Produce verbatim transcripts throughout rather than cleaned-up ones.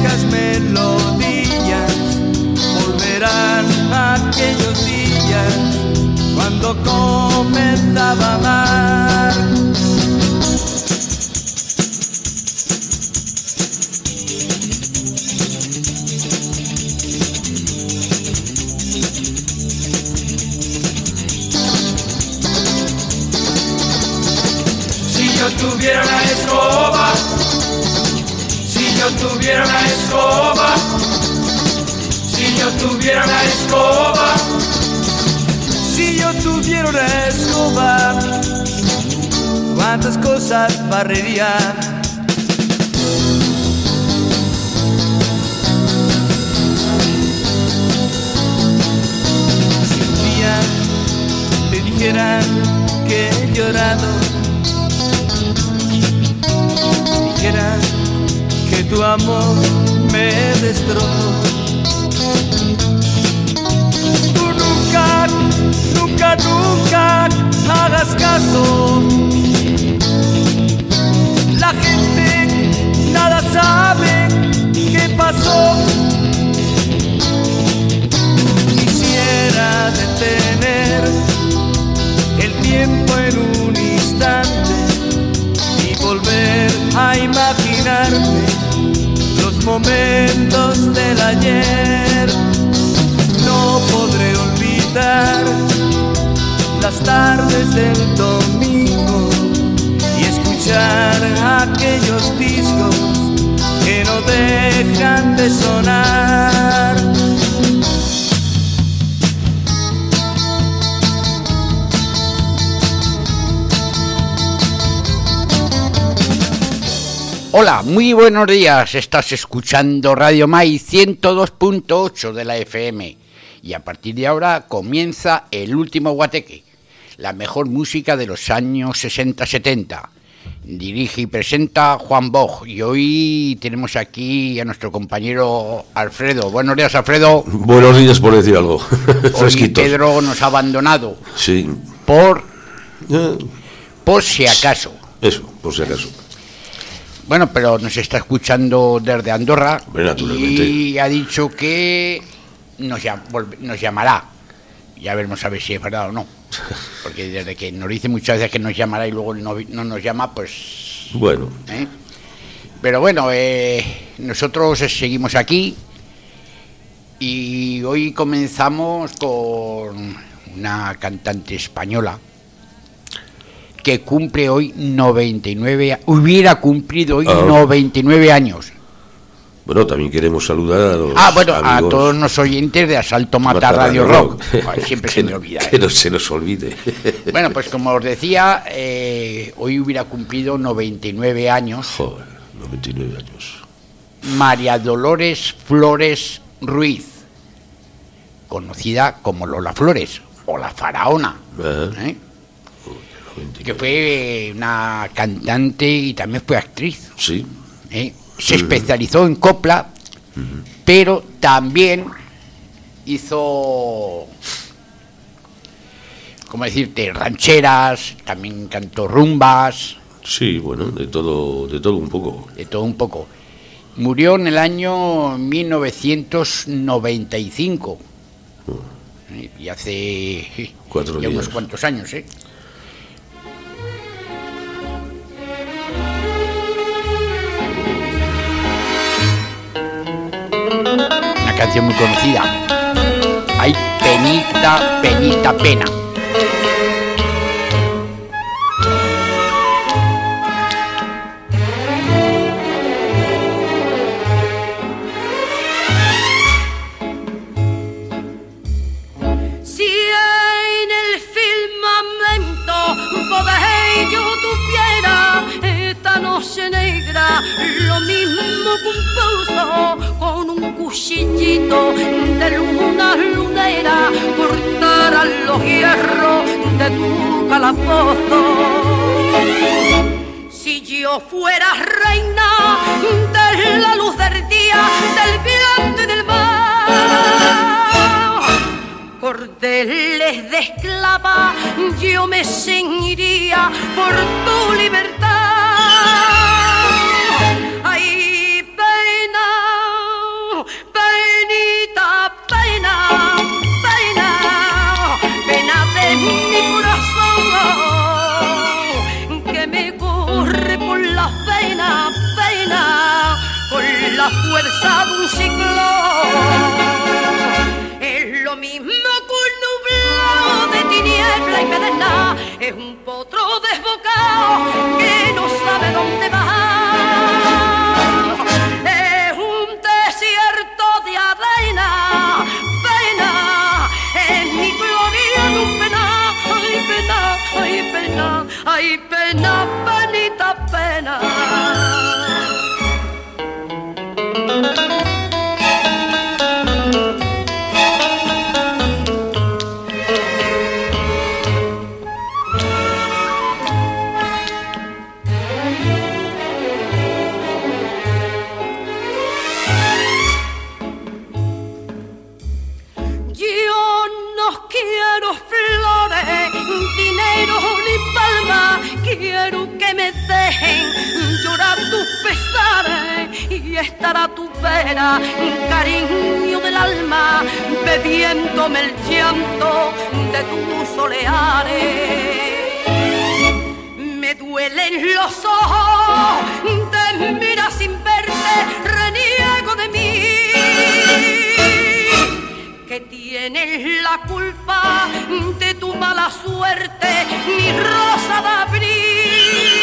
viejas melodías volverán a aquellos días cuando comenzaba a amar. Si yo tuviera una escoba, si yo tuviera una escoba, si yo tuviera una escoba, si yo tuviera una escoba, cuántas cosas barrería. Si un día te dijeran que he llorado, dijera que tu amor me destrozó, tú nunca, nunca, nunca hagas caso. La gente nada sabe qué pasó. Quisiera detener el tiempo en un instante y volver a imaginarme los momentos del ayer. No podré olvidar las tardes del domingo y escuchar aquellos discos que no dejan de sonar. Hola, muy buenos días. Estás escuchando Radio Mai ciento dos punto ocho de la F M y a partir de ahora comienza El Último Guateque, la mejor música de los años sesenta setenta. Dirige y presenta Juan Boj y hoy tenemos aquí a nuestro compañero Alfredo. Buenos días, Alfredo. Buenos días, por decir algo. Fresquitos. Hoy Pedro nos ha abandonado. Sí. Por, Eh, por si acaso. Eso, por si acaso. Bueno, pero nos está escuchando desde Andorra. Bueno, naturalmente. Y ha dicho que nos, llam- volve- nos llamará. Ya veremos a ver si es verdad o no. Porque desde que nos dice muchas veces que nos llamará y luego no, no nos llama, pues... Bueno. ¿eh? Pero bueno, eh, nosotros seguimos aquí y hoy comenzamos con una cantante española que cumple hoy noventa y nueve, hubiera cumplido hoy Ah. noventa y nueve años. Bueno, también queremos saludar a los Ah, bueno, a amigos todos los oyentes de Asalto Mata, Mata Radio Radio Rock. Rock. Ay, siempre que se me no- olvida. Que ¿eh? no se nos olvide. Bueno, pues como os decía, eh, hoy hubiera cumplido noventa y nueve años Joder, noventa y nueve años. María Dolores Flores Ruiz, conocida como Lola Flores o la Faraona, Ajá. ¿eh? noventa y Que nueve. fue una cantante y también fue actriz, Sí. ¿eh? Se especializó en copla, pero también hizo, ¿cómo decirte?, rancheras, también cantó rumbas, Sí, bueno, de todo, de todo un poco. de todo un poco. Murió en el año mil novecientos noventa y cinco, ¿eh? Y hace Cuatro ya unos días. cuantos años, ¿eh? Una canción muy conocida. Ay, penita, penita, pena. Si en el firmamento poder yo tuviera esta noche negra, lo mismo que un pozo con un cuchillito de luna lunera, cortaran los hierros de tu calabozo. Si yo fuera reina de la luz del día, del viento y del mar, cordeles de esclava yo me ceñiría por tu libertad. Ay, pena, fuerza de un ciclón. Es lo mismo que un nublado de tiniebla y pedernal, es un potro desbocado que no sabe dónde va. Es un desierto de arena, pena, es mi gloria en un pena, ay pena, ay pena, ay pena, penita pena. Quiero flores, dinero ni palma, quiero que me dejen llorar tus pesares y estar a tu vera, cariño del alma, bebiéndome el llanto de tus soleares. Me duelen los ojos, te mira sin verte, reniego de mí. Que tienes la culpa de tu mala suerte, mi rosa de abril.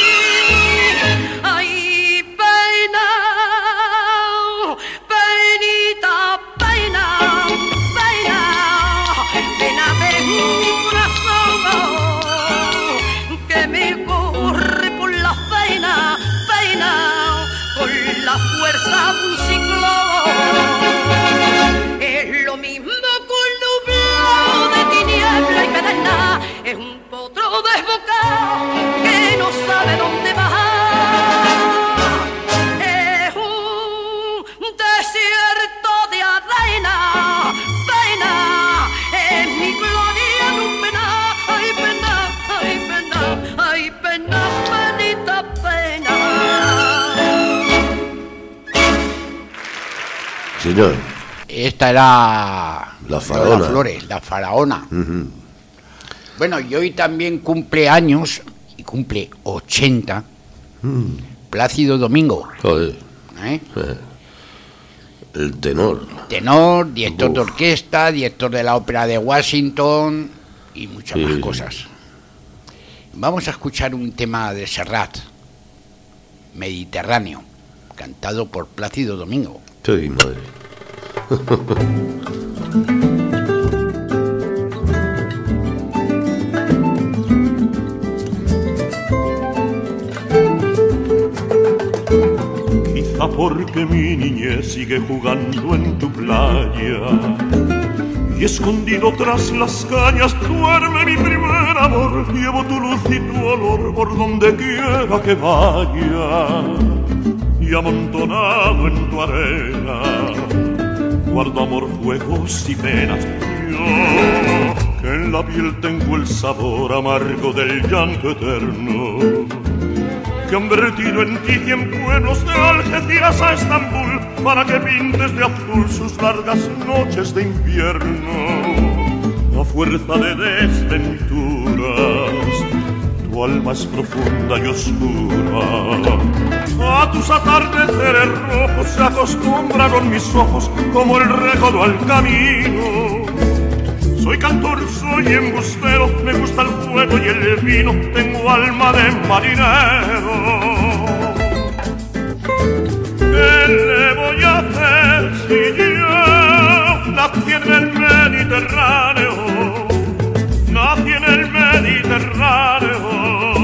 Ay, pena, penita, pena, pena, pena de mi corazón, que me corre por la pena, pena, con la fuerza de un ciclón. Es lo mismo que un nublado de tiniebla y pedernal, es un potro desbocado que no sabe dónde va. Es un desierto de arena, pena, es mi gloria en un pena, ay pena, ay pena, ay pena, penita pena. Señor. Esta era la faraona. Lola Flores, la faraona. Uh-huh. Bueno, y hoy también cumple años, y cumple ochenta, mm. Plácido Domingo. Joder. ¿Eh? Eh. El tenor. Tenor, director Uf. de orquesta, director de la Ópera de Washington y muchas sí. más cosas. Vamos a escuchar un tema de Serrat, Mediterráneo, cantado por Plácido Domingo. Sí, madre. Quizá porque mi niñez sigue jugando en tu playa y escondido tras las cañas duerme mi primer amor. Llevo tu luz y tu olor por donde quiera que vaya y amontonado en tu arena guardo amor, fuegos y penas. Yo, que en la piel tengo el sabor amargo del llanto eterno, que han vertido en ti cien pueblos de Algeciras a Estambul, para que pintes de azul sus largas noches de invierno. A fuerza de desventuras, tu alma es profunda y oscura. A tus atardeceres rojos se acostumbraron mis ojos como el recodo al camino. Soy cantor, soy embustero, me gusta el fuego y el vino, tengo alma de marinero. ¿Qué le voy a hacer si yo nací en el Mediterráneo? Nací en el Mediterráneo.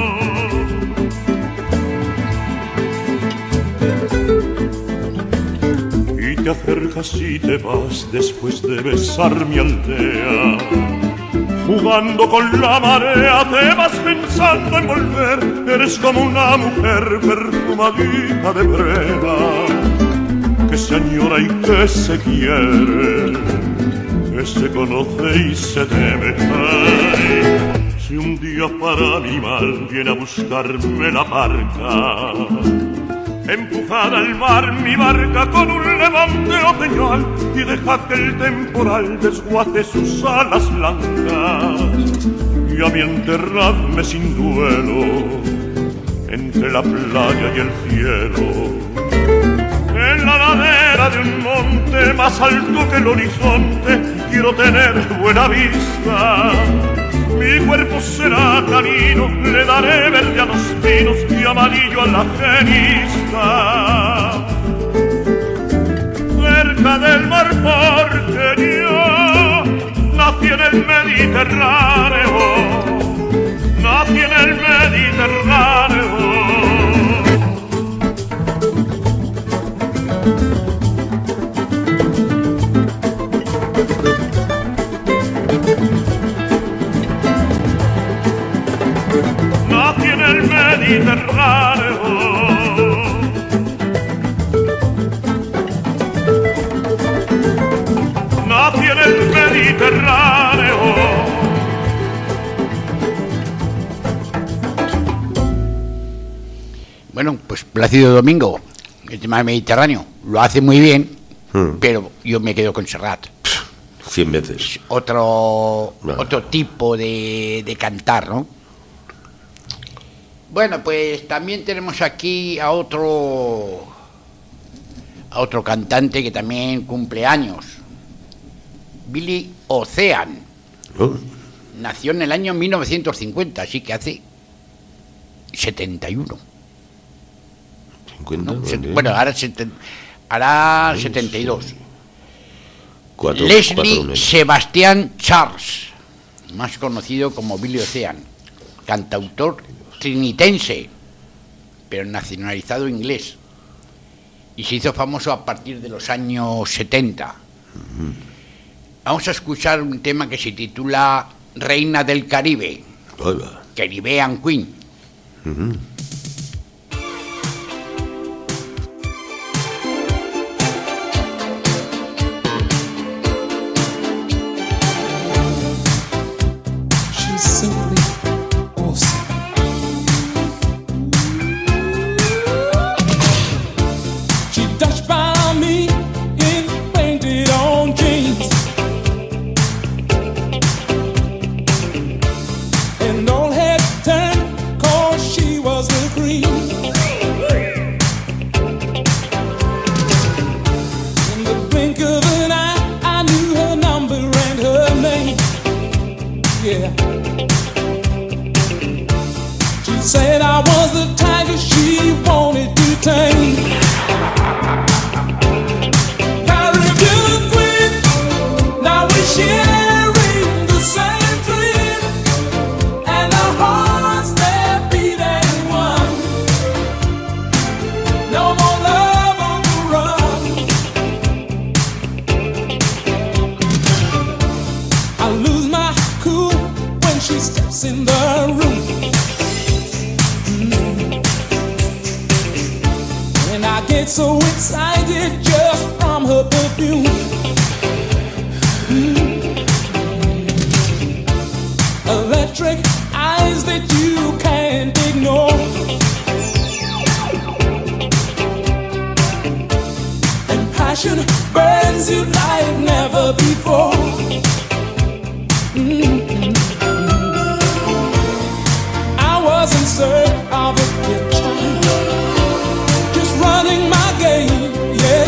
Te acercas y te vas después de besar mi aldea. Jugando con la marea te vas pensando en volver. Eres como una mujer perfumadita de breva, que se añora y que se quiere, que se conoce y se teme. Ay, si un día para mi mal viene a buscarme la barca, empujada al mar mi barca con un levante otoñal, y deja que el temporal desguace sus alas blancas, y a mí enterradme sin duelo entre la playa y el cielo. En la ladera cima de un monte más alto que el horizonte, quiero tener buena vista. Mi cuerpo será canino, le daré verde a los pinos y amarillo a la genista. Cerca del mar porteño, nací en el Mediterráneo, nací en el Mediterráneo. Nací en el Mediterráneo. Nací en el Mediterráneo. Bueno, pues Plácido Domingo, el tema del Mediterráneo, lo hace muy bien, hmm. pero yo me quedo con Serrat. Cien veces. Otro, no. otro tipo de, de cantar, ¿no? Bueno, pues también tenemos aquí a otro a otro cantante que también cumple años, Billy Ocean. Oh. Nació en el año mil novecientos cincuenta, así que hace setenta y uno. cincuenta, ¿no? vale. Bueno, ahora, seten, ahora sí, setenta y dos. Sí. Cuatro, Leslie cuatro Sebastian Charles, más conocido como Billy Ocean, cantautor trinitense, pero nacionalizado inglés, y se hizo famoso a partir de los años setenta. Uh-huh. Vamos a escuchar un tema que se titula Reina del Caribe, Hola. Caribbean Queen. Uh-huh. So excited just from her perfume. Mm. Electric eyes that you can't ignore. And passion burns you like never before. Mm-hmm. I was in search of a picture, just running my game, yeah.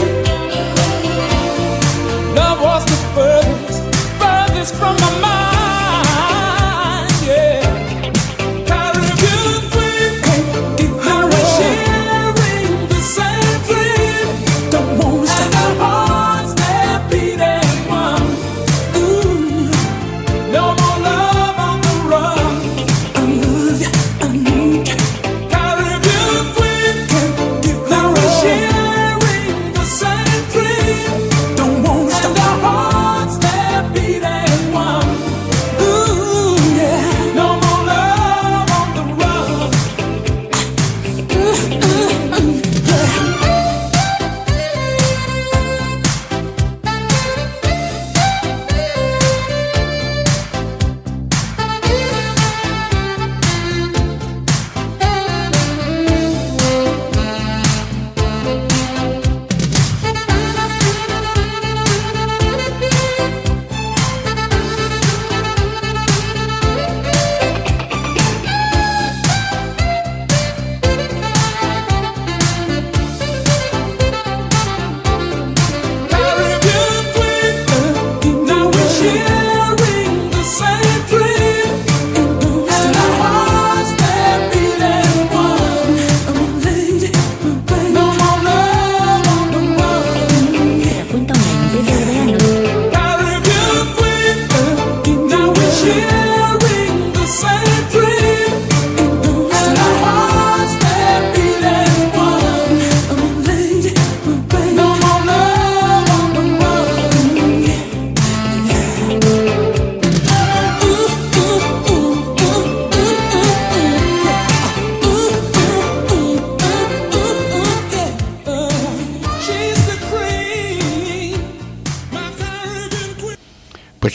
Love was the furthest, furthest from my mind, yeah. Caribbean queen, I was sharing the same dream. Don't wanna stop. And our hearts they're beating one. Ooh, no more love on the run. I love you, I need you. Caribbean.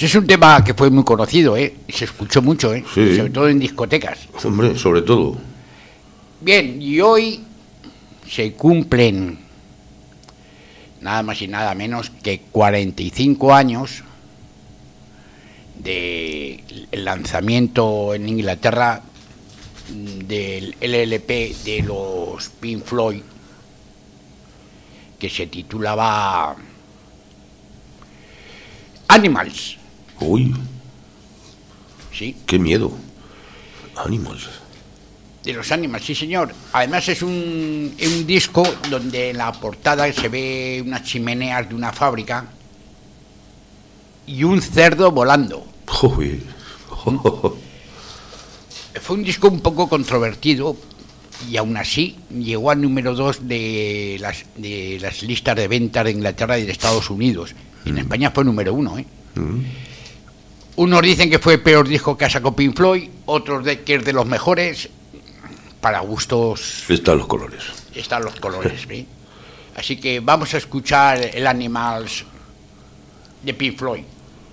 Pues es un tema que fue muy conocido, ¿eh? Se escuchó mucho, ¿eh? Sí. Sobre todo en discotecas. Hombre, sobre todo. Bien, y hoy se cumplen nada más y nada menos que cuarenta y cinco años del lanzamiento en Inglaterra del L L P de los Pink Floyd, que se titulaba Animals. Uy, Sí, qué miedo. Animals. de los Animals, sí señor. Además es un, es un disco donde en la portada se ve unas chimeneas de una fábrica y un cerdo volando. Uy. Fue un disco un poco controvertido y aún así llegó al número dos de las, de las listas de ventas de Inglaterra y de Estados Unidos. En España fue número uno, ¿eh? Mm. Unos dicen que fue el peor disco que ha sacado Pink Floyd, otros de que es de los mejores. Para gustos Están los colores. están los colores, ¿eh? Así que vamos a escuchar el Animals de Pink Floyd.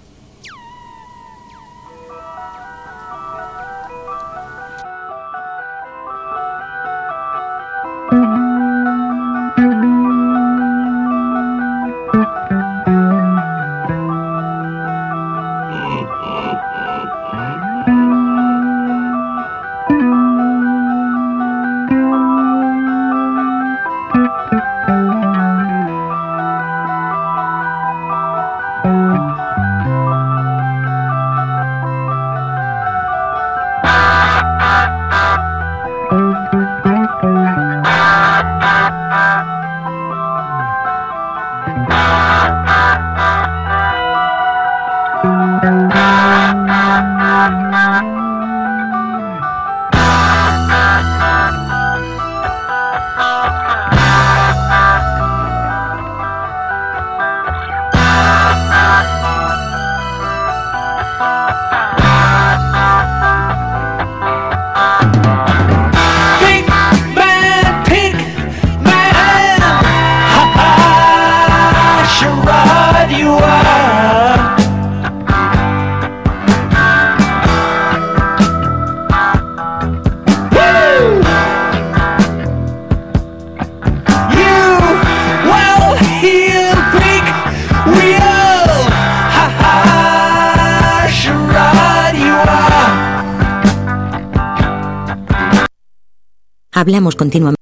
Hablamos continuamente.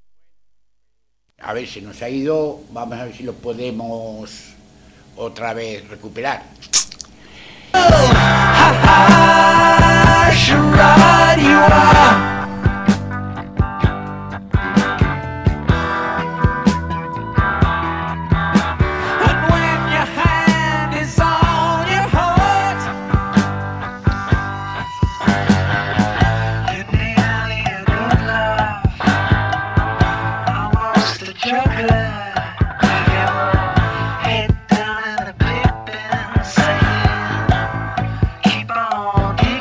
A ver, se nos ha ido, vamos a ver si lo podemos otra vez recuperar. Head down in the pit and saying, keep on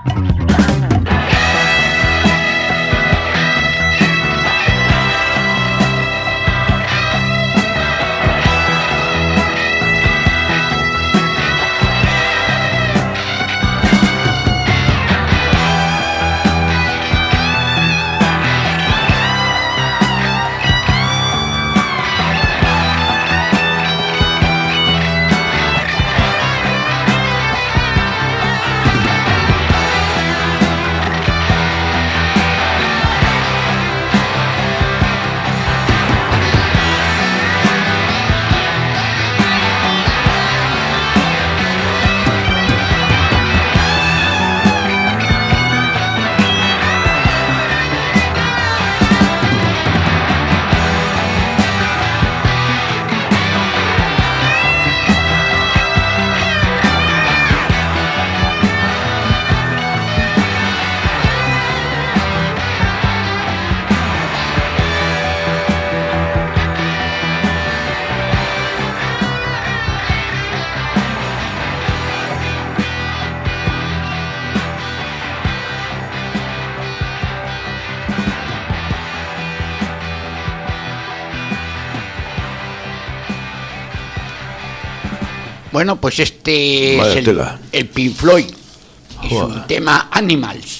Bueno, pues este Vaya es el, tela. el Pink Floyd y su Joder. tema Animals.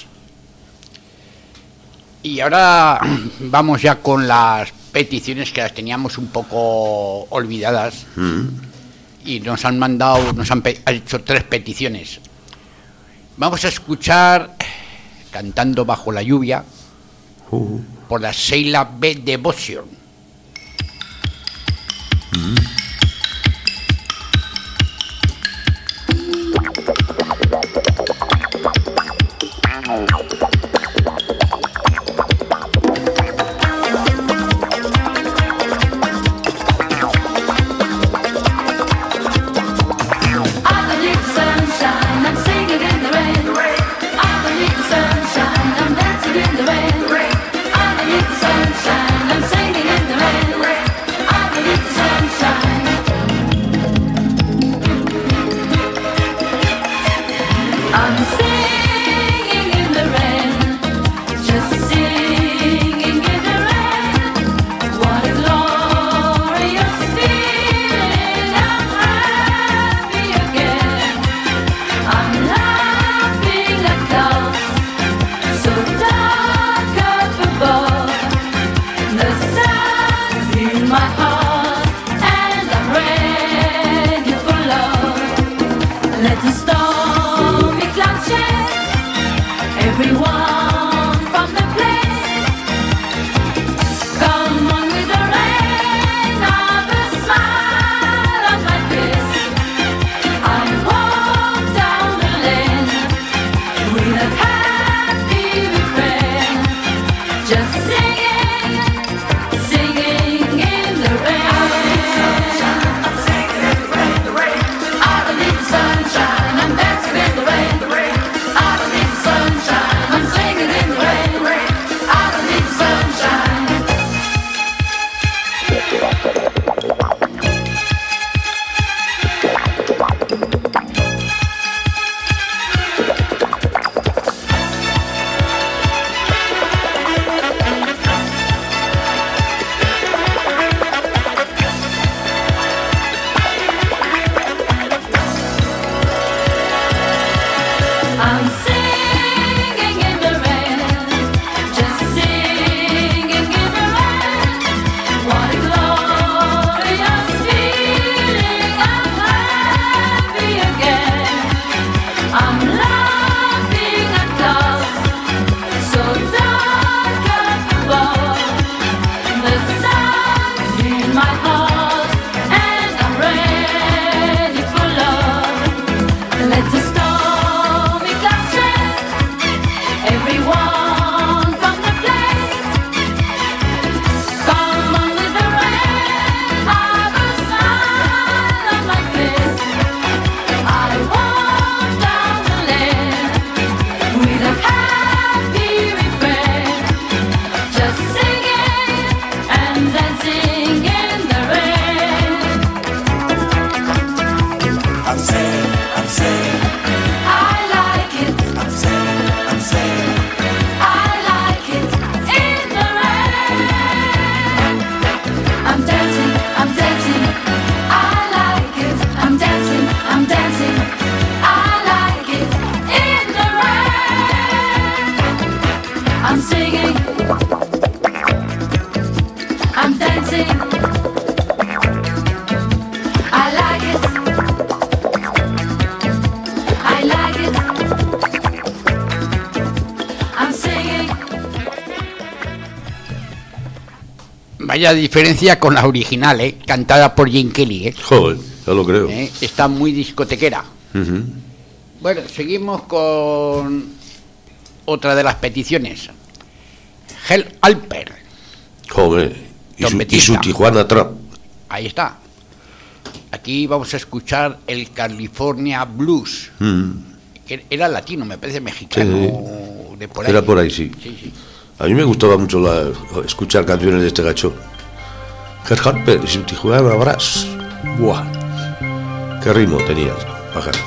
Y ahora vamos ya con las peticiones que las teníamos un poco olvidadas. Mm. Y nos han mandado, nos han, pe- han hecho tres peticiones. Vamos a escuchar Cantando bajo la lluvia Uh, por la Sheila B. Devotion. Underneath the sunshine, I'm singing in the rain. Underneath the sunshine, I'm dancing in the rain. Underneath the sunshine, I'm singing in Vaya diferencia con la original, ¿eh? Cantada por Gene Kelly, ¿eh? Joder, ya lo creo. ¿Eh? Está muy discotequera. Ujú. Bueno, seguimos con otra de las peticiones. Hell Alper. Joder. Y su, y Trompetista. su Tijuana Trap. Ahí está. Aquí vamos a escuchar el California Blues. Mm. Que era latino, me parece mexicano. De por ahí. Era por ahí, sí. Sí, sí. A mí me gustaba mucho la- escuchar canciones de este gacho. Herb Alper y su Tijuana Brass. Buah. Qué ritmo tenía, pájaro.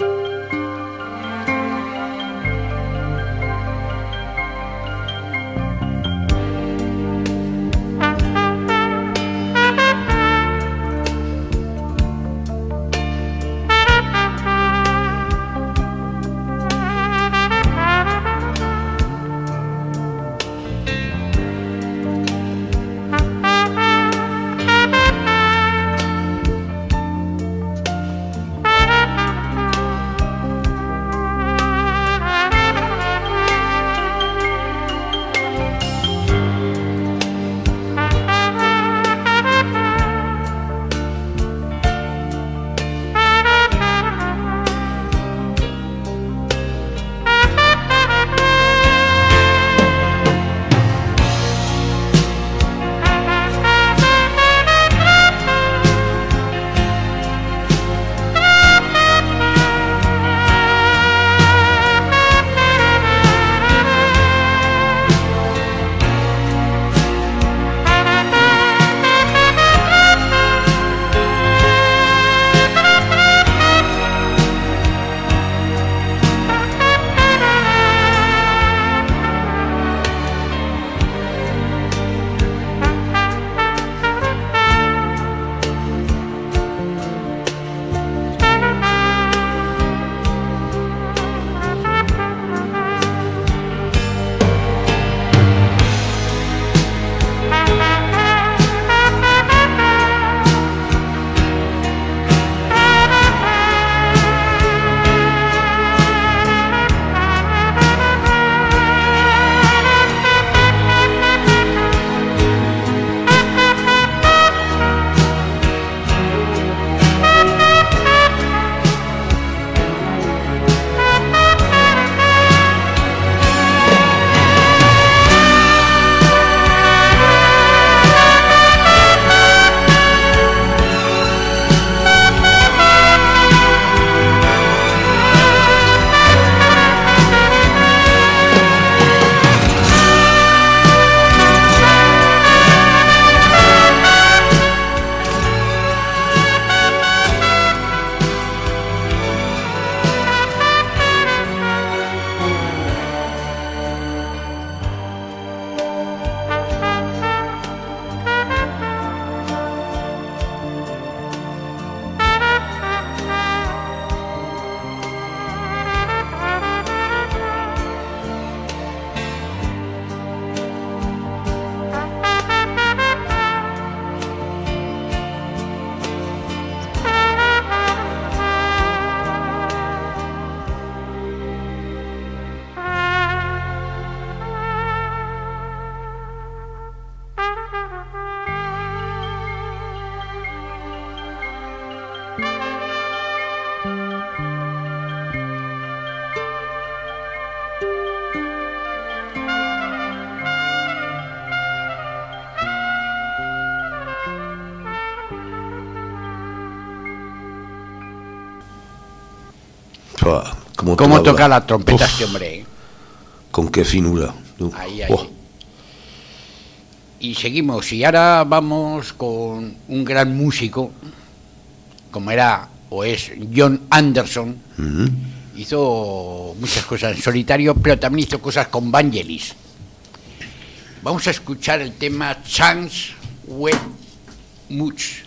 Pua, ¿Cómo, ¿Cómo toca toca la trompeta Uf, este hombre? ¿Eh? Con qué finura. ¿No? Ahí, ahí. Oh, Y seguimos, y ahora vamos con un gran músico, como era o es John Anderson. ujú. Hizo muchas cosas en solitario, pero también hizo cosas con Vangelis. Vamos a escuchar el tema Chance with Much.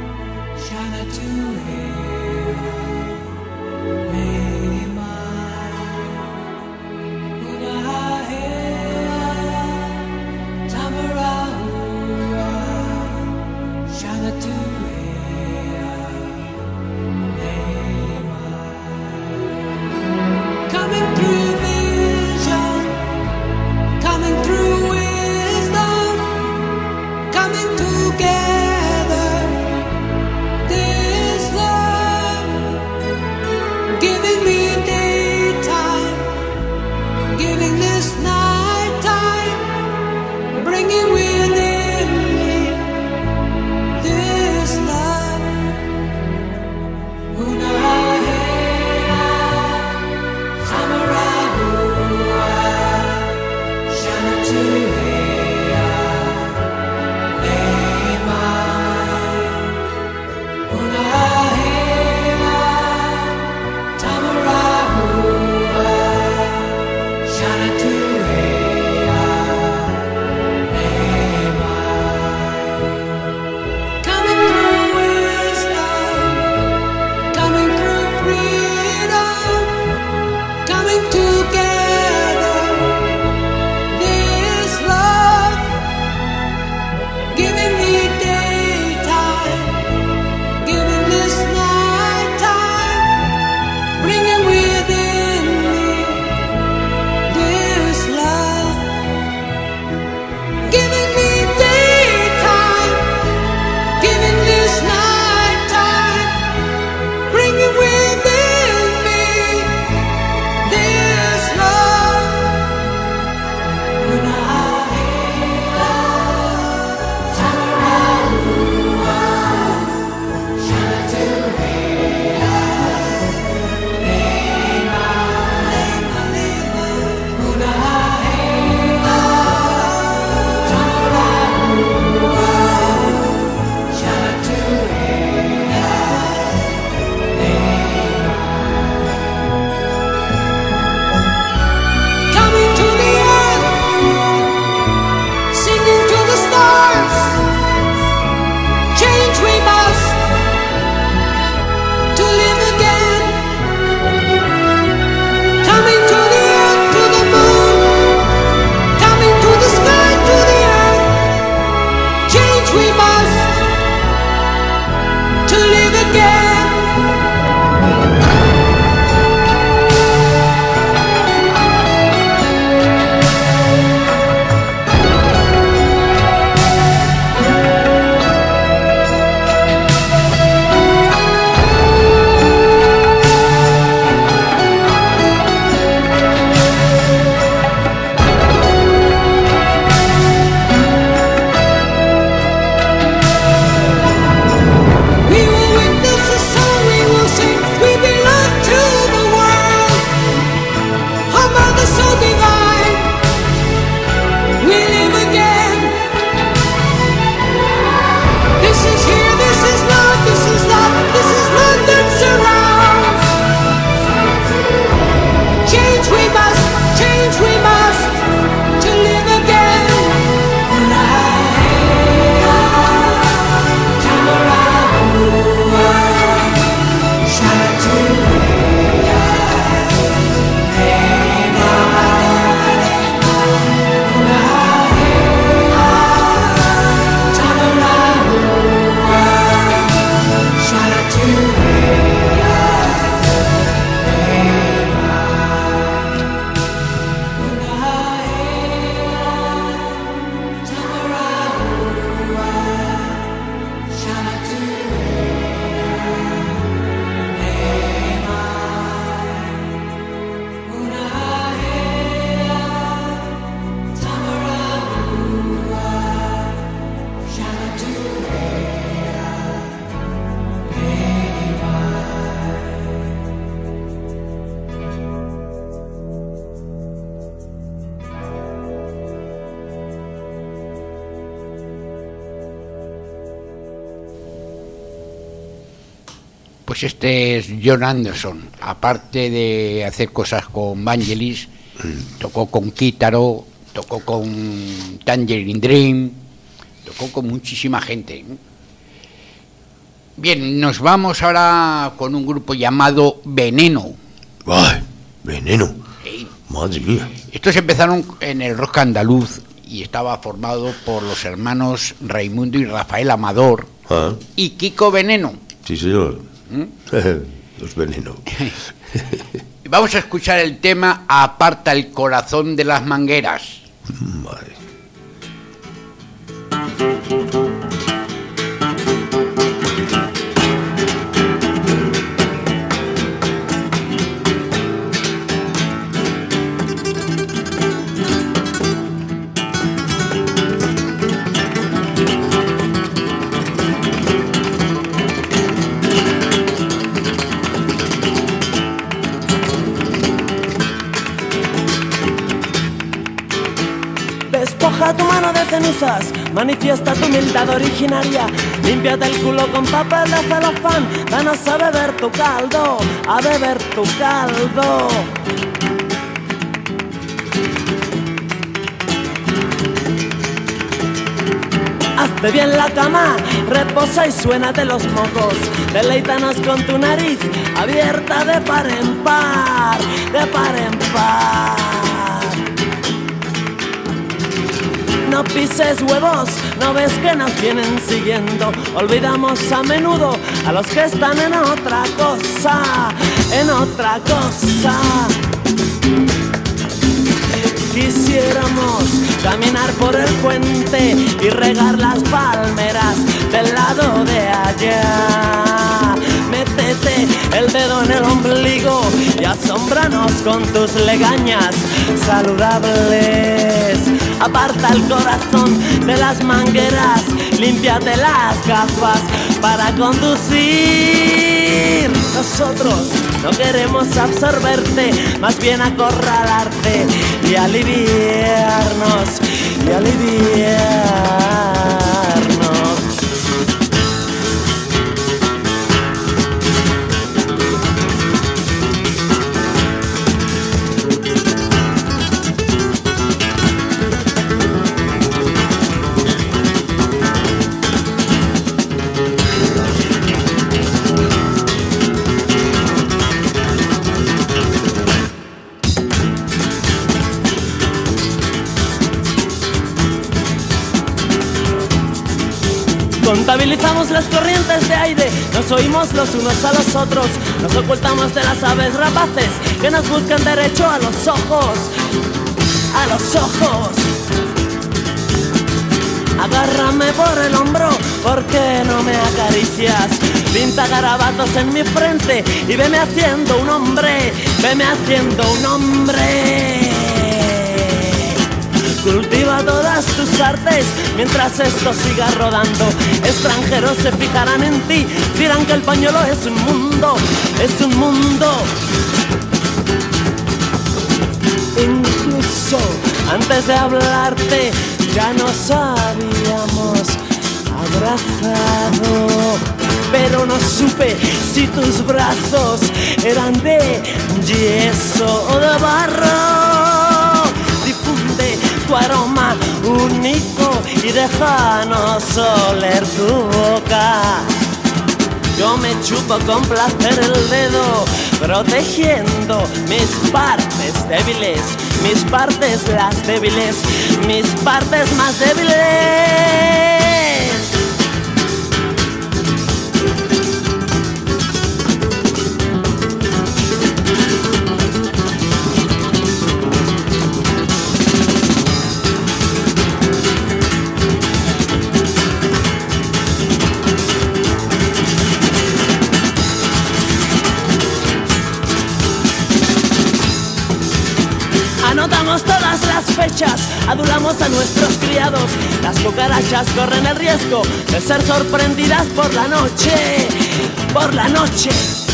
Shana to him, lady mine. Coming through vision, coming through wisdom, coming together. This love, giving me daytime, giving this nighttime, bringing within me this love. Una coming through wisdom, coming through freedom, coming together. This love, giving me daytime, giving this nighttime, bringing within me this love, giving me daytime, giving this nighttime, bringing within me this love. Una coming to the earth, singing to the stars. Change we must to live again. Coming to the earth, to the moon, coming to the sky, to the earth. Change we must to live again. We will witness the song, we will sing. We belong to the world. Our mother so divine. We live again. This is here, this is not, this is not, this is London surrounds. Change we must, change we must to live again. Pues este es John Anderson. Aparte de hacer cosas con Vangelis, tocó con Kítharo, tocó con Tangerine Dream, tocó con muchísima gente. Bien, nos vamos ahora con un grupo llamado Veneno. ¡Ay! Veneno. Sí. Madre mía. Estos empezaron en el rock andaluz y estaba formado por los hermanos Raimundo y Rafael Amador, Ah, y Kiko Veneno. sí, señor. Los venenos. Vamos a escuchar el tema Aparta el corazón de las mangueras. Madre. Despoja tu mano de cenizas, manifiesta tu humildad originaria. Límpiate el culo con papel de celofán, danos a beber tu caldo, a beber tu caldo. Hazte bien la cama, reposa y suénate los mocos. Deleítanos con tu nariz abierta de par en par, de par en par. No pises huevos, no ves que nos vienen siguiendo. Olvidamos a menudo a los que están en otra cosa, en otra cosa. Quisiéramos caminar por el puente y regar las palmeras del lado de allá. Métete el dedo en el ombligo y asómbranos con tus legañas saludables. Aparta el corazón de las mangueras, límpiate las gafas para conducir. Nosotros no queremos absorberte, más bien acorralarte y aliviarnos, y aliviarnos. Contabilizamos las corrientes de aire, nos oímos los unos a los otros, nos ocultamos de las aves rapaces que nos buscan derecho a los ojos, a los ojos. Agárrame por el hombro, ¿por qué no me acaricias? Pinta garabatos en mi frente y veme haciendo un hombre, veme haciendo un hombre. Cultiva todas tus artes mientras esto siga rodando. Extranjeros se fijarán en ti, dirán que el pañuelo es un mundo, es un mundo. Incluso antes de hablarte ya nos habíamos abrazado, pero no supe si tus brazos eran de yeso o de barro. Difunde tu aroma único y déjanos oler tu boca. Yo me chupo con placer el dedo, protegiendo mis partes débiles, mis partes las débiles, mis partes más débiles. Anotamos todas las fechas, adulamos a nuestros criados. Las cucarachas corren el riesgo de ser sorprendidas por la noche, por la noche.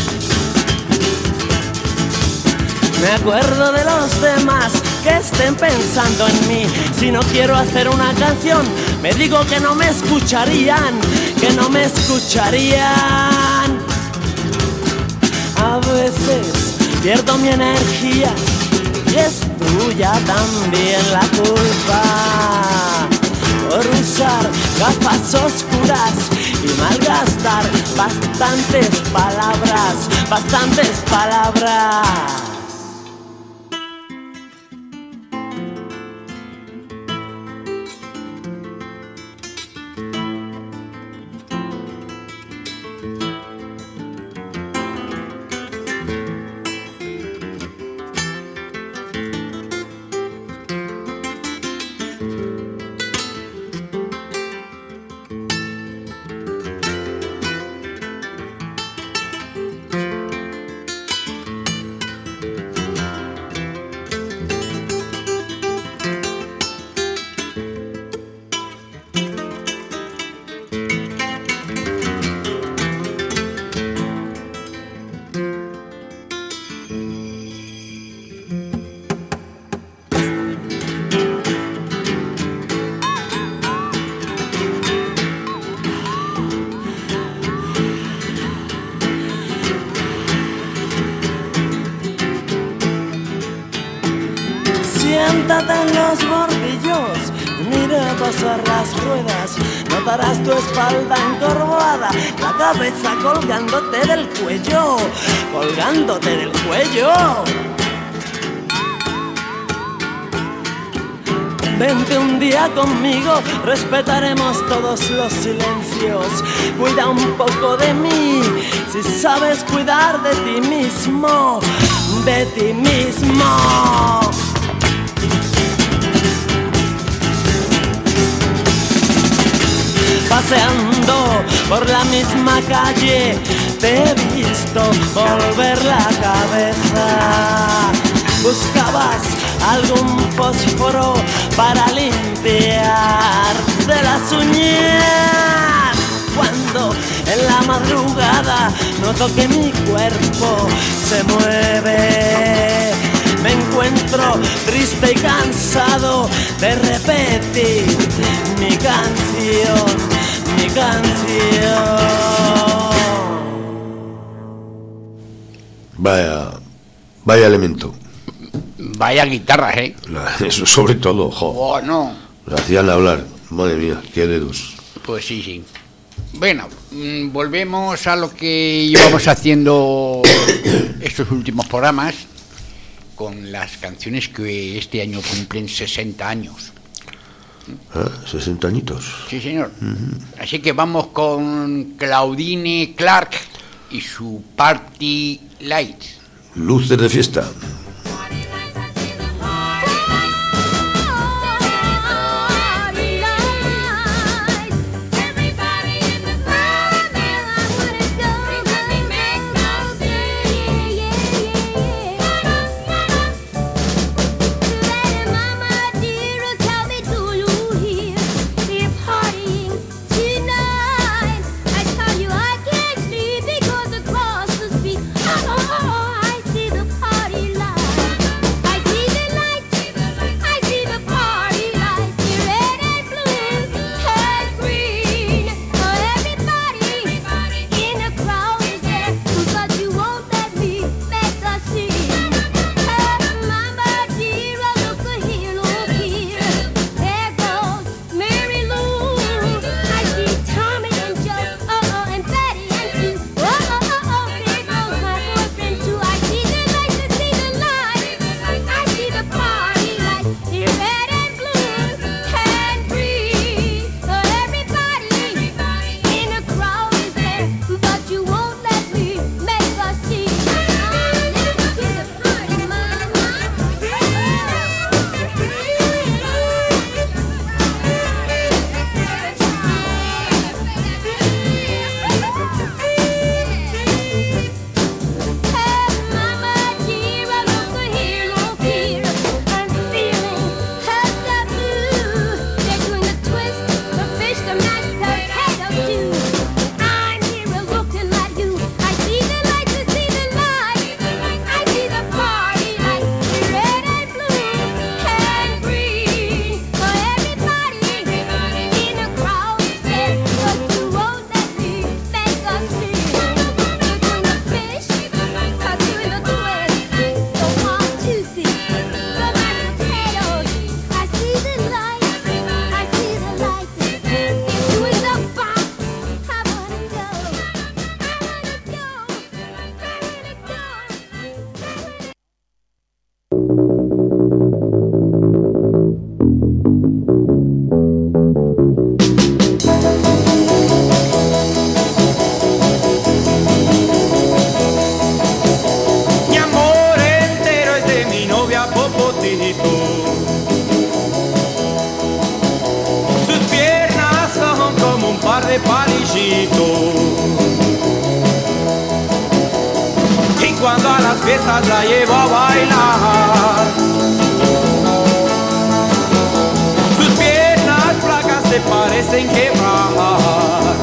Me acuerdo de los demás que estén pensando en mí. Si no quiero hacer una canción, me digo que no me escucharían, que no me escucharían. A veces pierdo mi energía y es tuya también la culpa por usar gafas oscuras y malgastar bastantes palabras, bastantes palabras. Siéntate en los bordillos, mira pasar las ruedas. Notarás tu espalda encorvada, la cabeza colgándote del cuello, colgándote del cuello. Vente un día conmigo, respetaremos todos los silencios. Cuida un poco de mí, si sabes cuidar de ti mismo, de ti mismo. Paseando por la misma calle, te he visto volver la cabeza. Buscabas algún fósforo para limpiar de las uñas. Cuando en la madrugada noto que mi cuerpo se mueve, me encuentro triste y cansado de repetir mi canción, mi canción. Vaya, vaya elemento. Vaya guitarras, ¿eh? La- Eso sobre todo, jo. Oh, no. Lo hacían hablar. Madre mía, qué dedos. Pues sí, sí. Bueno, mm, volvemos a lo que llevamos haciendo estos últimos programas con las canciones que este año cumplen sesenta años. Ah, sesenta añitos. Sí, señor. Así que vamos con Claudine Clark y su Party Lights. Luces de fiesta. de palillito. Y cuando a las fiestas la llevo a bailar, sus piernas flacas se parecen quebrar.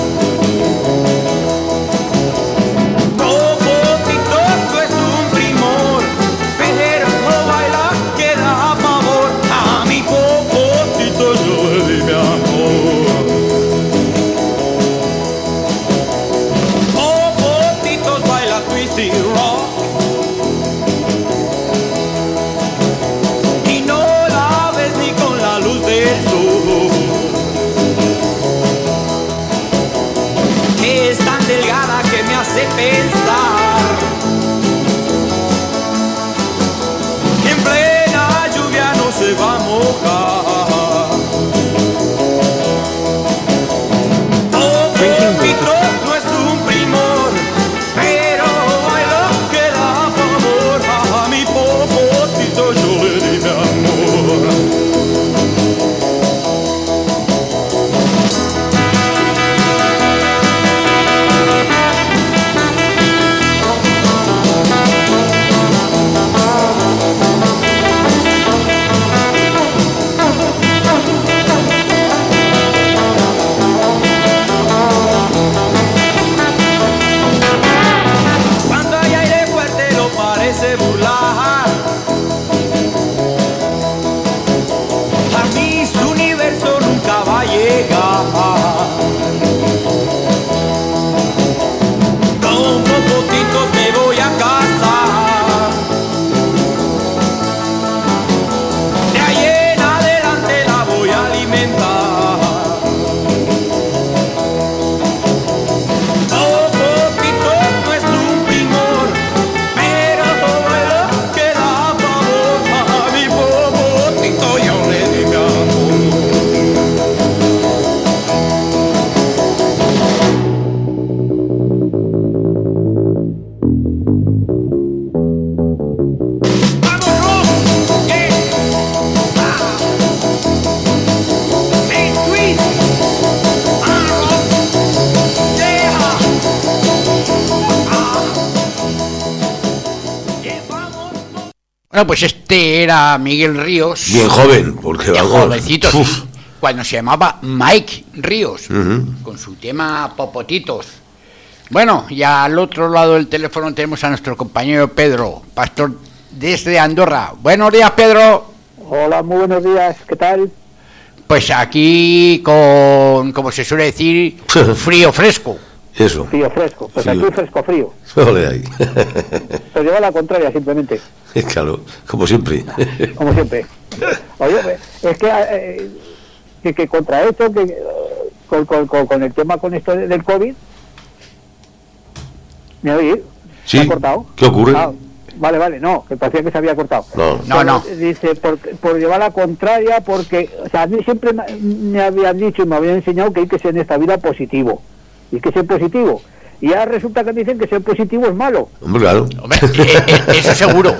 Popotito, esto es un primor, pero no baila que da pavor. A mi Popotito yo le di mi amor. Popotitos baila twisty rock y no la Bueno, pues este era Miguel Ríos. Bien joven, porque Bien vamos, jovencito, uf. sí. Cuando se llamaba Mike Ríos, Ujú. con su tema Popotitos. Bueno, y al otro lado del teléfono tenemos a nuestro compañero Pedro, pastor desde Andorra. Buenos días, Pedro. Hola, muy buenos días, ¿qué tal? Pues aquí con, como se suele decir, frío fresco. Eso. Frío fresco, pues Frío. aquí fresco frío. Ole ahí. Pues lleva la contraria simplemente, Claro, como siempre. como siempre. Oye, es que, eh, que, que contra esto, que eh, con, con, con, con el tema con esto de- del COVID, ¿me oí? Sí. ¿Se ha cortado? ¿Qué ocurre? Ah, vale, vale, no, que parecía que se había cortado. No. No, Pero, no. Dice, por, por llevar la contraria, porque, o sea, a mí siempre me, me habían dicho y me habían enseñado que hay que ser en esta vida positivo. Y que ser positivo. Y ahora resulta que dicen que ser positivo es malo. Hombre, claro. Hombre, eh, eh, eso seguro.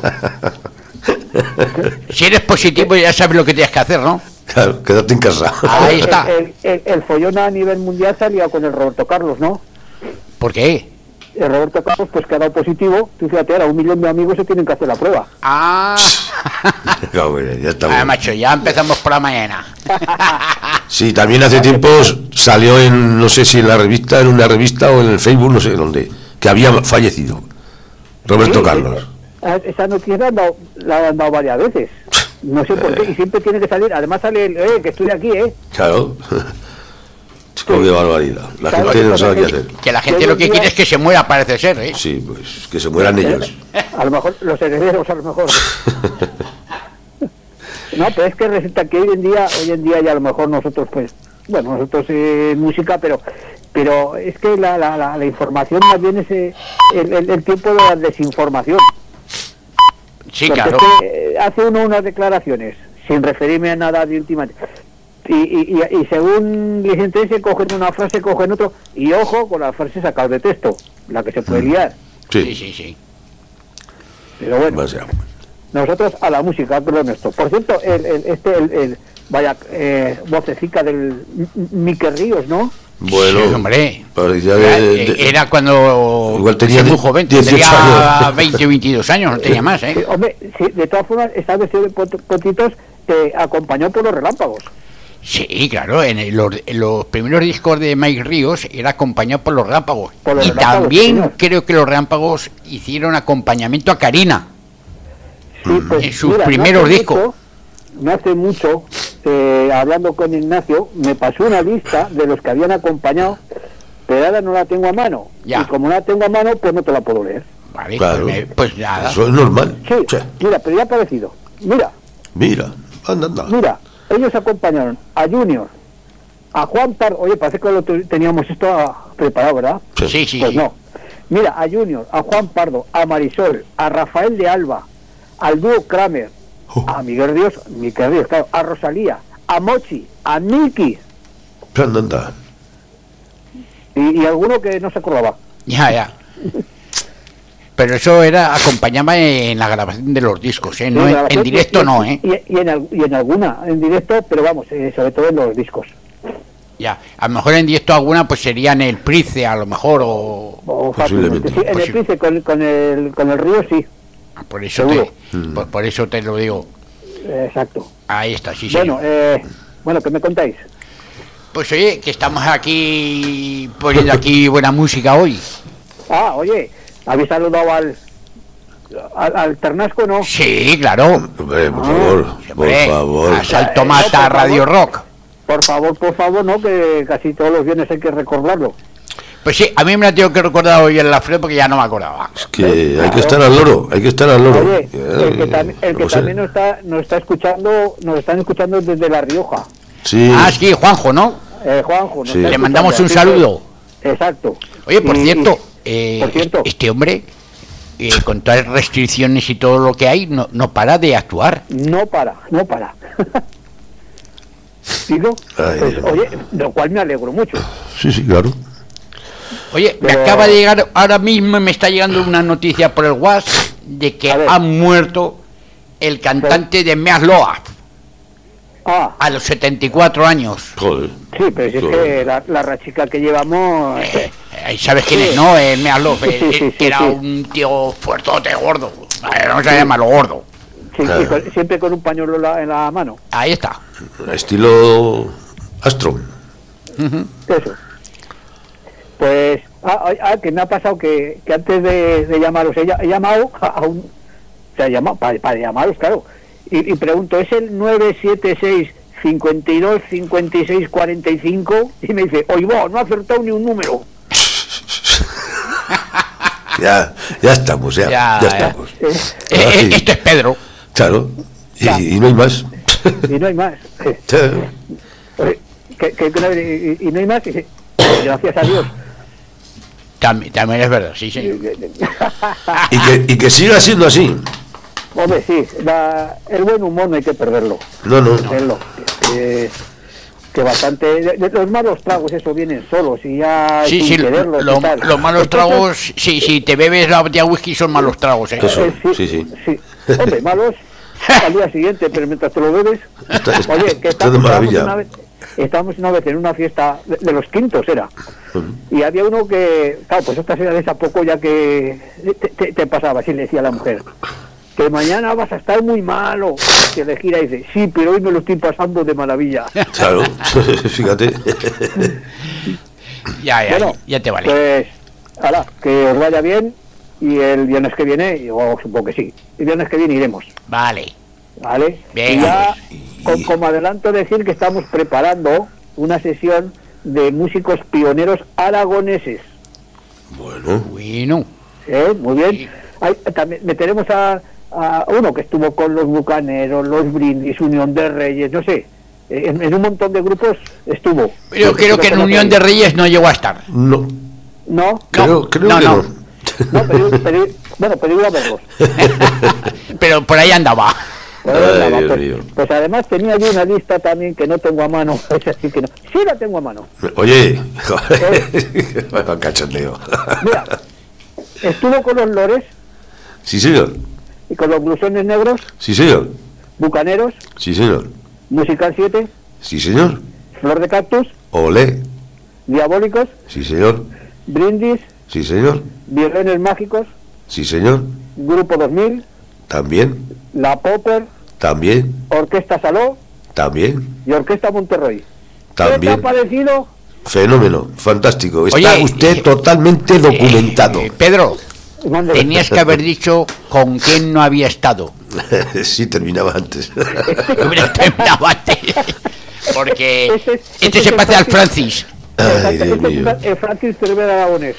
Si eres positivo ya sabes lo que tienes que hacer, ¿no? Claro, quédate en casa. Ahí está. El, el, el follón a nivel mundial se ha liado con el Roberto Carlos, ¿no? ¿Por qué? El Roberto Carlos, pues que ha dado positivo. Tú fíjate, ahora un millón de amigos se tienen que hacer la prueba. Ah, Claro, mira, ya está ah, bueno. macho, ya empezamos por la mañana. Sí, también hace tiempo salió en, no sé si en la revista, en una revista o en el Facebook, no sé dónde, que había fallecido Roberto Sí, Carlos. eh, Esa noticia la han, dado, la han dado varias veces. No sé por qué, y siempre tiene que salir. Además sale el, eh, que estoy aquí, ¿eh? Claro. Chico, qué barbaridad. La Claro, gente no sabe qué que- hacer. Que la gente Hoy lo en que día- quiere es que se muera, parece ser, ¿eh? Sí, pues que se mueran ellos. A lo mejor los herederos, a lo mejor. No, pero es que resulta que hoy en día, hoy en día ya a lo mejor nosotros, pues, bueno, nosotros eh, música, pero pero es que la, la, la, la información más bien es eh, el, el, el tiempo de la desinformación. Sí, Porque claro. es que, eh, hace uno unas declaraciones sin referirme a nada de última. Y, y, y, y según dicen tres, se cogen una frase, cogen otro, y ojo con las frases sacadas de texto, la que se puede liar. Sí, Sí, sí, sí. Pero bueno. demasiado. Nosotros a la música, que es lo nuestro. Por cierto, el, el, este, el, el- vaya, eh, vocecica del M- M- Miquel Ríos, ¿no? Bueno, Sí, hombre. parecía Era, de- de- era cuando Igual tenía era muy de- joven, dieciocho tendría años. veinte o veintidós años, no tenía más, Sí, ¿eh? hombre, sí, de todas formas, esta versión de Pot- Potitos te acompañó por los relámpagos. Sí, claro, en, el- los, en los primeros discos de Mike Ríos era acompañado por los Relámpagos. Por los y Relámpagos, también señor. creo que los Relámpagos hicieron acompañamiento a Karina. Sí, pues, En sus mira, no primeros hace discos. mucho- No hace mucho, eh, hablando con Ignacio, me pasó una lista de los que habían acompañado, pero ahora no la tengo a mano. Ya. Y como no la tengo a mano, pues no te la puedo leer. Vale, Claro. pues, me- pues nada. Eso es normal. Sí, O sea, mira, pero ya ha aparecido. Mira, mira, anda, anda. mira, ellos acompañaron a Junior, a Juan Pardo. Oye, parece que lo tu- teníamos esto ah, preparado, ¿verdad? Sí. Sí, sí, Pues sí. no. Mira, a Junior, a Juan Pardo, a Marisol, a Rafael de Alba, al dúo Kramer, Oh. a Miguel Ríos, Miguel Ríos, claro, a Rosalía, a Mochi, a Miki Anda, anda. y, y alguno que no se acordaba. Ya, ya. Pero eso era acompañaba en la grabación de los discos, ¿eh? No, Sí, en, grabación en directo y- no, ¿eh? Y, y en, al- y en alguna, en directo, pero vamos, eh, sobre todo en los discos. Ya. A lo mejor en directo alguna pues serían el Price, a lo mejor, o... O Posiblemente. fácilmente. Sí, en Pues el sí. Price, con, con, el, con el río, sí, Por eso, Seguro. te, por, por eso te lo digo. eh, exacto. Ahí está, sí, sí. Bueno, eh, bueno, ¿qué me contáis? Pues oye, que estamos aquí poniendo aquí buena música hoy. Ah, oye, ¿habéis saludado al, al, al Ternasco, no? Sí, claro. Hombre, por favor, por Hombre, favor. a Salto Eh, no, Mata por favor. Radio Rock. Por favor, por favor, no, que casi todos los viernes hay que recordarlo. Pues sí, a mí me la tengo que recordar hoy en la Fred porque ya no me acordaba. Es que hay que estar al loro, hay que estar al loro. Oye, el que, tam- el que Como sea. también nos está, nos está escuchando, nos están escuchando desde La Rioja. Sí, Ah, sí, Juanjo, ¿no? Eh, Juanjo, nos Sí. está Le mandamos un escuchando, así saludo. que- Exacto. Oye, por Y- cierto, y- eh, por cierto. este hombre, eh, con todas las restricciones y todo lo que hay, no, no para de actuar. no para, no para. ¿Digo? Ay, Pues, Dios. oye, de lo cual me alegro mucho. sí, sí, claro. Oye, me Pero- acaba de llegar, ahora mismo me está llegando una noticia por el WhatsApp de que A ver. ha muerto el cantante de Meas Loa Ah, a los setenta y cuatro años. Joder. sí, pero si es que la, la rachica que llevamos... Eh, eh, ¿Sabes quién Sí. es, no? El Meas Loa, Sí, sí, sí, sí, que era sí. un tío fuertote, gordo. Eh, No se llama lo gordo. Sí, Claro. y con- siempre con un pañuelo en la, en la mano. Ahí está. Estilo Astro. Eso. Pues, ah, ah, ah, que me ha pasado que, que antes de, de llamaros, he, ll- he llamado a a un... O sea, llamado, para, para llamaros, claro. Y, y pregunto, ¿es el nueve siete seis, cincuenta y dos, cincuenta y seis, cuarenta y cinco? Y me dice, oye, vos, no ha acertado ni un número. Ya, ya estamos, ya, Ya, ya, ya. estamos. Eh, Eh, eh, Ay, esto es Pedro. claro, y, Ya. y no hay más. y no hay más. Eh, Sí. oye, que, que- que no hay- y, y no hay más. Y dice, gracias a Dios. También, también es verdad, sí, señor. Y que, y que siga siendo así. Hombre, sí, la- el buen humor no hay que perderlo. No, no. Perderlo. Que, que bastante... de- de- los malos tragos, eso, vienen solos y ya Sí, sin sí, lo- quererlos y lo- tal. los malos Entonces, tragos, sí, si te bebes la botella de whisky son malos tragos, ¿eh? Eso, eh, sí, sí. sí. Hombre, malos al día siguiente, pero mientras te lo bebes... Está- está- Oye, que está de estábamos, maravilla. una vez, estábamos una vez en una fiesta de, de los quintos, era. Ujú. Y había uno que, claro, pues estas edades a poco ya que te, te- te pasaba, así le decía a la mujer, que mañana vas a estar muy malo. Que le gira y dice, sí, pero hoy me lo estoy pasando de maravilla. Claro, fíjate. Ya, ya, Bueno, ya te vale. Pues, ahora, que os vaya bien y el viernes que viene, yo supongo que sí, el viernes que viene iremos, Vale. ¿vale? Venga, y ya, pues, con- como adelanto decir que estamos preparando una sesión de músicos pioneros aragoneses. Bueno, Bueno. ¿Eh? Muy bien. Hay- también meteremos a, a uno que estuvo con los Bucaneros, los Brindis, Unión de Reyes, no sé. En, en un montón de grupos estuvo. Yo creo que en Unión de Reyes no llegó a estar. no. No, Creo, creo no, que no. no. no, pero, pero- bueno, pero iba a verlos. Pero por ahí andaba. Pero Ay, nada, Dios pues, mío. pues además tenía yo una lista también que no tengo a mano. Es así que no. Sí la tengo a mano. Oye, joder, vaya cachondeo. Mira, estuvo con los Lores Sí, señor. y con los Blusones Negros, Sí, señor. Bucaneros, Sí, señor. Musical siete, Sí, señor. Flor de Cactus, Olé. Diabólicos, Sí, señor. Brindis, Sí, señor. Violines Mágicos, Sí, señor. Grupo dos mil, También. La Popper, También. Orquesta Saló También. y Orquesta Monterrey. ¿Qué te También. ha parecido? Fenómeno. Fantástico. Está Oye, usted eh, totalmente documentado. Eh, Pedro, Mande. tenías que haber dicho con quién no había estado. Sí, terminaba antes. Hubiera terminado antes. Porque Ese es- este ese se es parece al Francis. Francis. Ay, Dios Este es mío. Fra- eh, Francis Cervera Aragonés.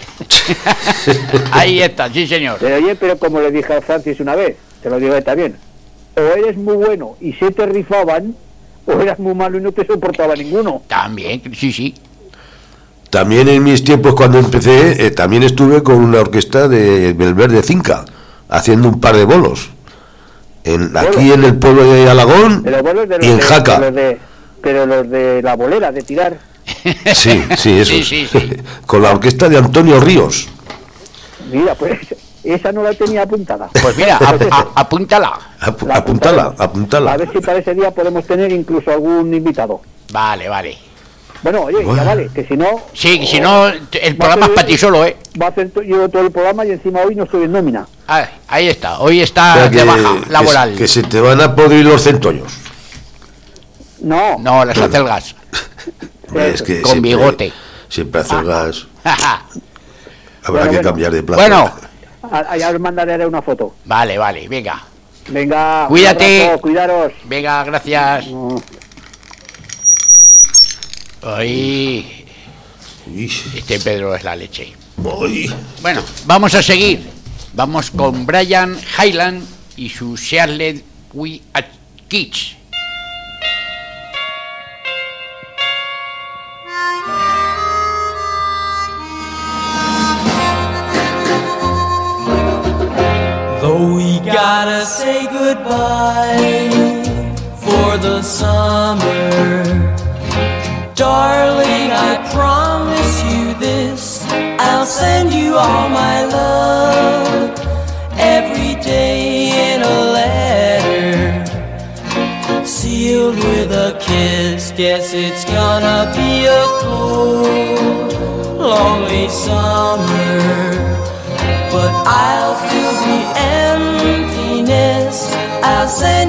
Ahí está, sí señor. Pero oye, pero como le dije a Francis una vez, te lo digo también, o eres muy bueno y se te rifaban, o eras muy malo y no te soportaba ninguno. También, sí, sí. También en mis tiempos cuando empecé, eh, también estuve con una orquesta de Belverde Cinca, haciendo un par de bolos. En, aquí en el pueblo de Alagón Pero bueno, de los y en de- Jaca. de los de- pero los de la bolera, de tirar. Sí, sí, eso. Sí, sí, sí. Con la orquesta de Antonio Ríos. Mira, pues esa no la tenía apuntada. Pues mira, ap- a- apúntala. Ap- La apuntala, apuntaremos. apuntala. A ver si para ese día podemos tener incluso algún invitado. Vale, vale. Bueno, oye, Bueno. ya vale, que si no... Sí, que si no, el programa es para ti solo, ¿eh? Va a hacer to- yo todo el programa y encima hoy no estoy en nómina. Ah, ahí está, hoy O está sea, de baja que, laboral. que se te van a podrir los centollos. No, No, las acelgas. Es que Con siempre- bigote. Siempre hace gas. Habrá Bueno, que bueno. cambiar de plazo. Bueno, a- ya os mandaré una foto. vale, vale, venga. Venga, un Cuídate. abrazo, cuidaros. Venga, gracias. Mm. Ay, Uy, este Pedro es la leche. uy. Bueno, vamos a seguir. Vamos con Brian Hyland y su Charlotte We Are Kids. Though we gotta say goodbye for the summer, darling, I promise you this, I'll send you all my love every day in a letter, sealed with a kiss. Guess it's gonna be a cold, lonely summer, but I'll fill the emptiness. I'll send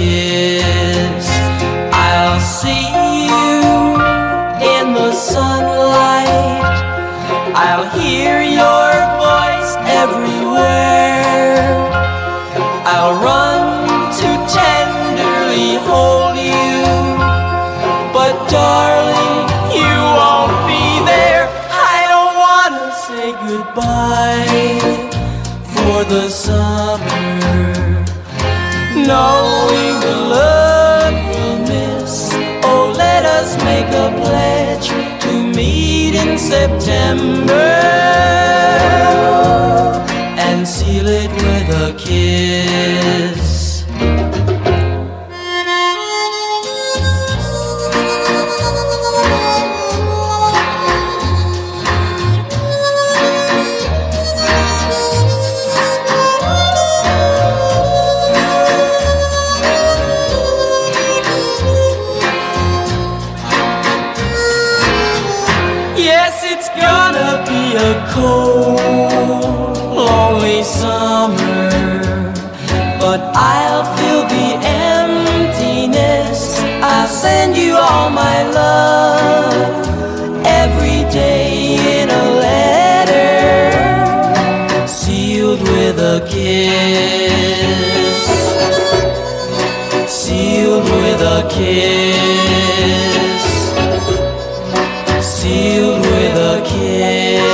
kiss. I'll see you in the sunlight. I'll hear your voice everywhere. I'll run to tenderly hold you, but darling, you won't be there. I don't wanna say goodbye for the summer, knowing the love we'll miss. Oh, let us make a pledge to meet in September and seal it with a kiss. Yes, it's gonna be a cold, lonely summer, but I'll fill the emptiness. I'll send you all my love every day in a letter, sealed with a kiss, sealed with a kiss, sealed with a kiss.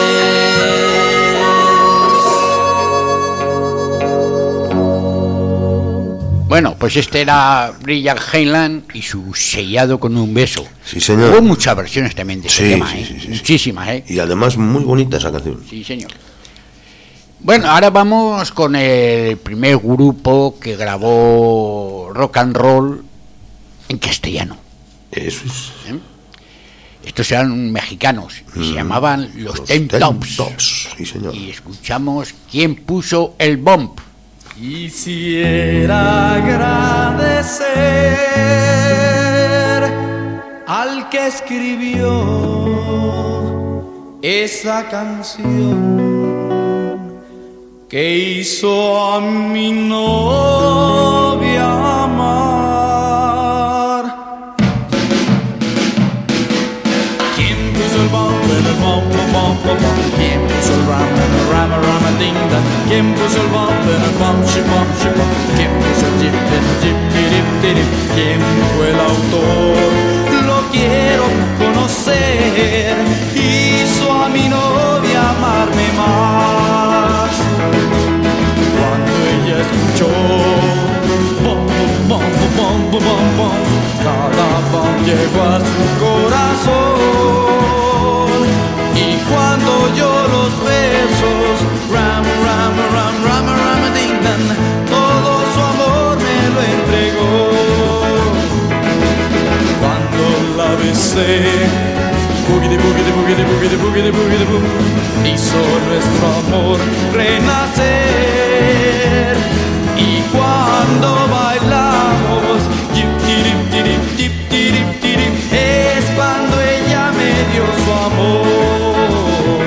Bueno, pues este era Brian Heyland y su Sellado con un beso. Sí, señor. Hubo muchas versiones también de ese Sí, tema, sí, ¿eh? sí, sí. Muchísimas, ¿eh? Y además muy bonita esa canción. Sí, señor. Bueno, ahora vamos con el primer grupo que grabó rock and roll en castellano. Eso es. ¿Eh? Estos eran mexicanos y Mm. se llamaban Los, Los Ten Ten Tops. Tops, sí, señor. Y escuchamos quién puso el bomb. Quisiera agradecer al que escribió esa canción que hizo a mi novia amar. ¿Quién puso el bomb en el bomb, bomb, bomb, bomb? ¿Quién puso el ram en el ram, ram, ding, dong? ¿Quién puso el bomb en el bomb, shi, bomb, shi, bomb? ¿Quién puso el jip, en el jip, dip, dip? ¿Quién fue el autor? Lo quiero conocer. Hizo a mi novia amarme más. Cuando ella escuchó bom, bom, bom, bom, bom, bom, cada bom llegó a su corazón. Y cuando oyó los besos, ram, ram, ram, ram, ram, ding, dong, todo su amor me lo entregó. Cuando la besé, boogie, boogie, boogie, boogie, boogie, boogie, boogie, hizo nuestro amor renacer. Y cuando bailamos, yip, tirip, tirip, tip, tirip, tirip, es cuando ella me dio su amor.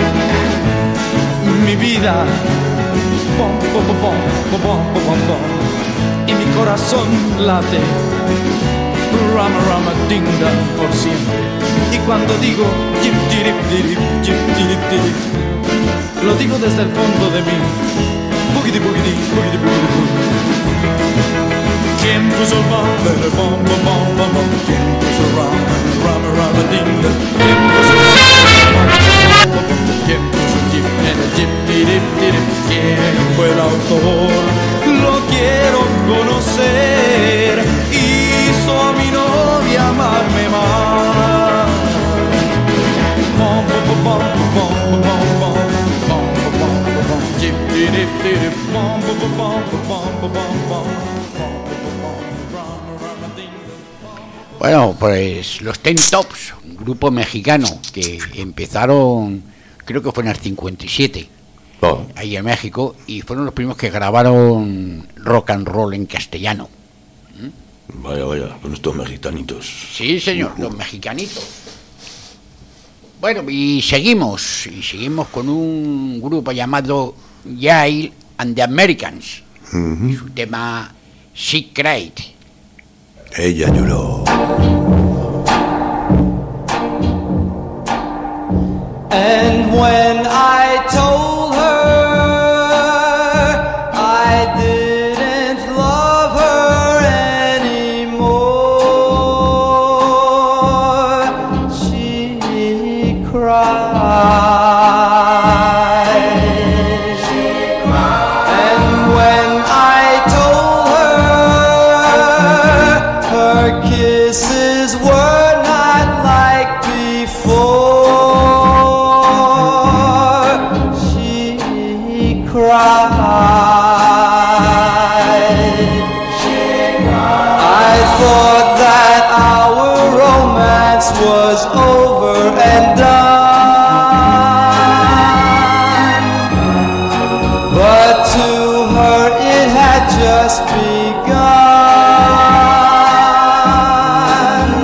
Mi vida, pom, pom, pom, pom, pom, pom, pom, pom, y mi corazón late, rama, rama, ding, dong, por siempre. Y cuando digo yip, tirip, tirip, yip, tirip, tirip, lo digo desde el fondo de mí. Boogity, boogity, boogity, boogity, boogity. ¿Quién puso el bomb en el bom, bom, bom, bom, bom? ¿Quién puso el ram, ram, ram, ding, dong? ¿Quién puso el ram, ram, ram, ¿quién puso el jip en el jip, tirip, tirip? ¿Quién fue el autor? Lo quiero conocer. Hizo a mi novia amarme más. Bom, bom, bom, bom, bom, bom, bom, bom, bom, bom, jip, tirip, tirip, bom, bom, bom, bom, bom, bom, bom, bom. Bueno, pues los Ten Tops, un grupo mexicano que empezaron, creo que fue en el cincuenta y siete, Oh, ahí en México, y fueron los primeros que grabaron rock and roll en castellano. vaya, vaya, con estos mexicanitos. Sí, señor, los mexicanitos. Bueno, y seguimos, y seguimos con un grupo llamado Yale and the Americans. Ujú. Su tema She Cried. Ella lloró. And when I told her I didn't love her anymore, she cried. She cried. And when I told her her kisses were not like before, cried. She cried. I thought that our romance was over and done, but to her it had just begun.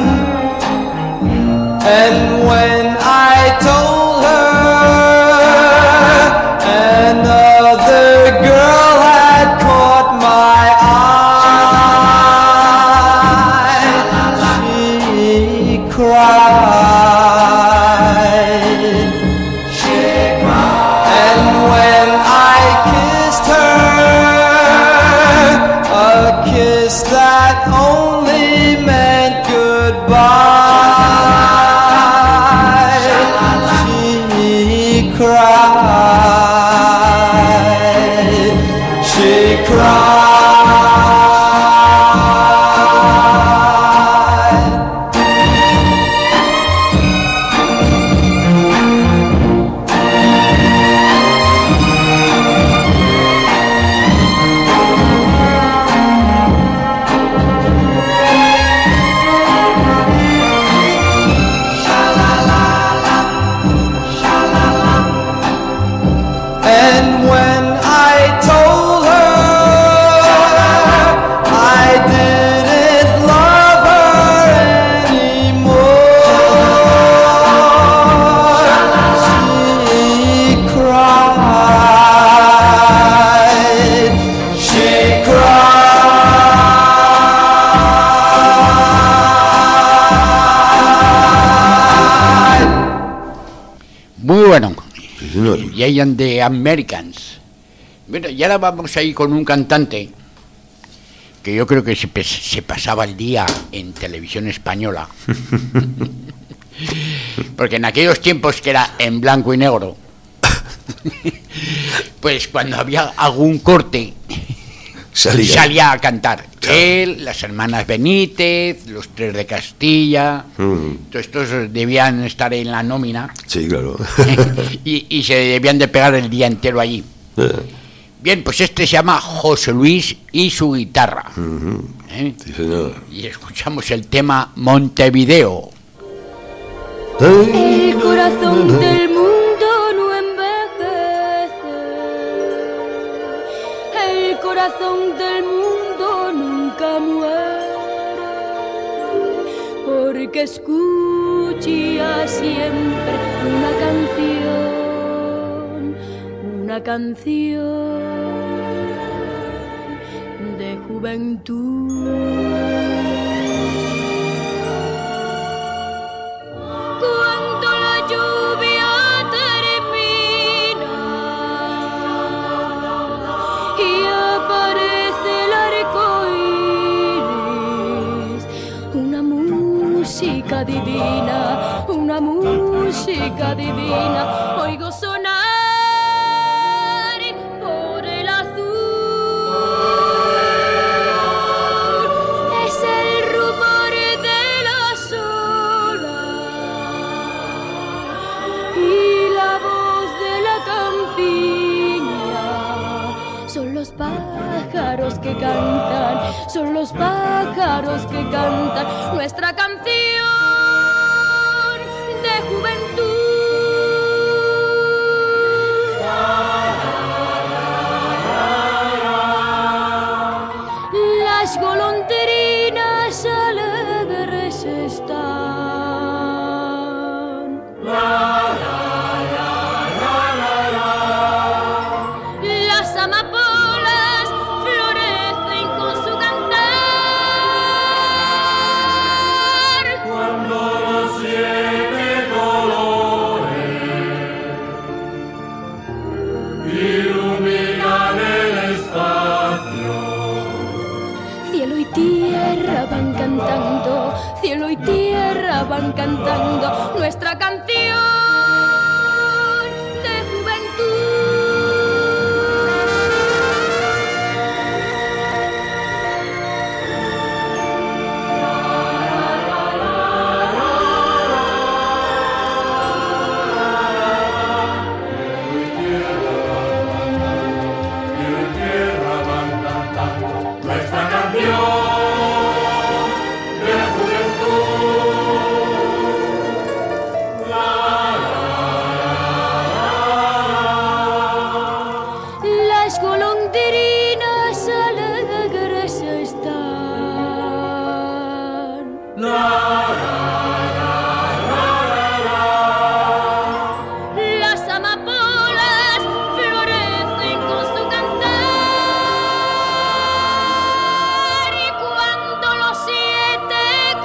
And when I told her another girl had caught my eye, she cried. She cried. And when I kissed her, a kiss that only meant goodbye, she cried. She cried. And when I told her I didn't love her anymore, she cried. She cried. Muy bueno. Sí, señor. Giant the Americans. Bueno, y ahora vamos a ir con un cantante que yo creo que se, se pasaba el día en televisión española. Porque en aquellos tiempos que era en blanco y negro, pues cuando había algún corte salía, salía a cantar. Claro. Él, las hermanas Benítez, los tres de Castilla, mm. todos estos debían estar en la nómina. Sí, claro. y, y se debían de pegar el día entero allí. Eh. Bien, pues este se llama José Luis y su guitarra. Uh-huh. ¿Eh? Sí, señor. Y escuchamos el tema Montevideo. El corazón del mundo no envejece, el corazón del mundo nunca muere, porque escucha siempre una canción, una canción de juventud. Cuando la lluvia termina y aparece el arco iris, una música divina, una música divina, oigo sonar por el azul. Es el rumor de las olas y la voz de la campiña. Son los pájaros que cantan, son los pájaros que cantan nuestra canción de juventud. Las golondrinas alegres están. Las amapolas florecen con su cantar. cantando, cielo y tierra van cantando nuestra canción de juventud. Las golondrinas alegres están. Las amapolas florecen con su cantar, y cuando los siete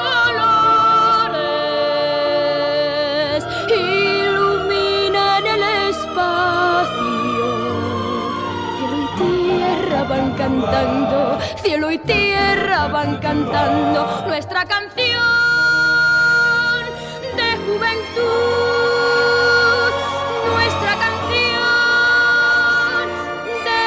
colores iluminan el espacio, cielo y tierra van cantando, cielo y tierra van cantando nuestra canción de juventud, nuestra canción de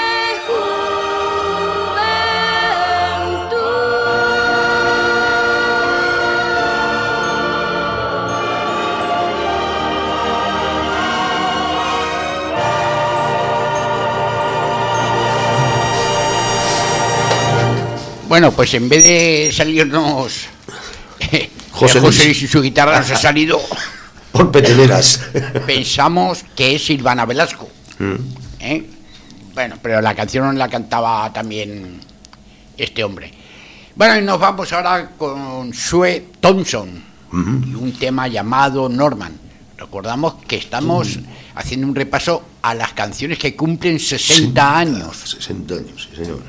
Bueno, pues en vez de salirnos eh, José José Luis. Luis y su guitarra, nos ha salido Por peteleras. pensamos que es Silvana Velasco, Mm. ¿eh? Bueno, pero la canción la cantaba también este hombre. Bueno, y nos vamos ahora con Sue Thompson y un tema llamado Norman. Recordamos que estamos haciendo un repaso a las canciones que cumplen sesenta años. sesenta años, sí, señor.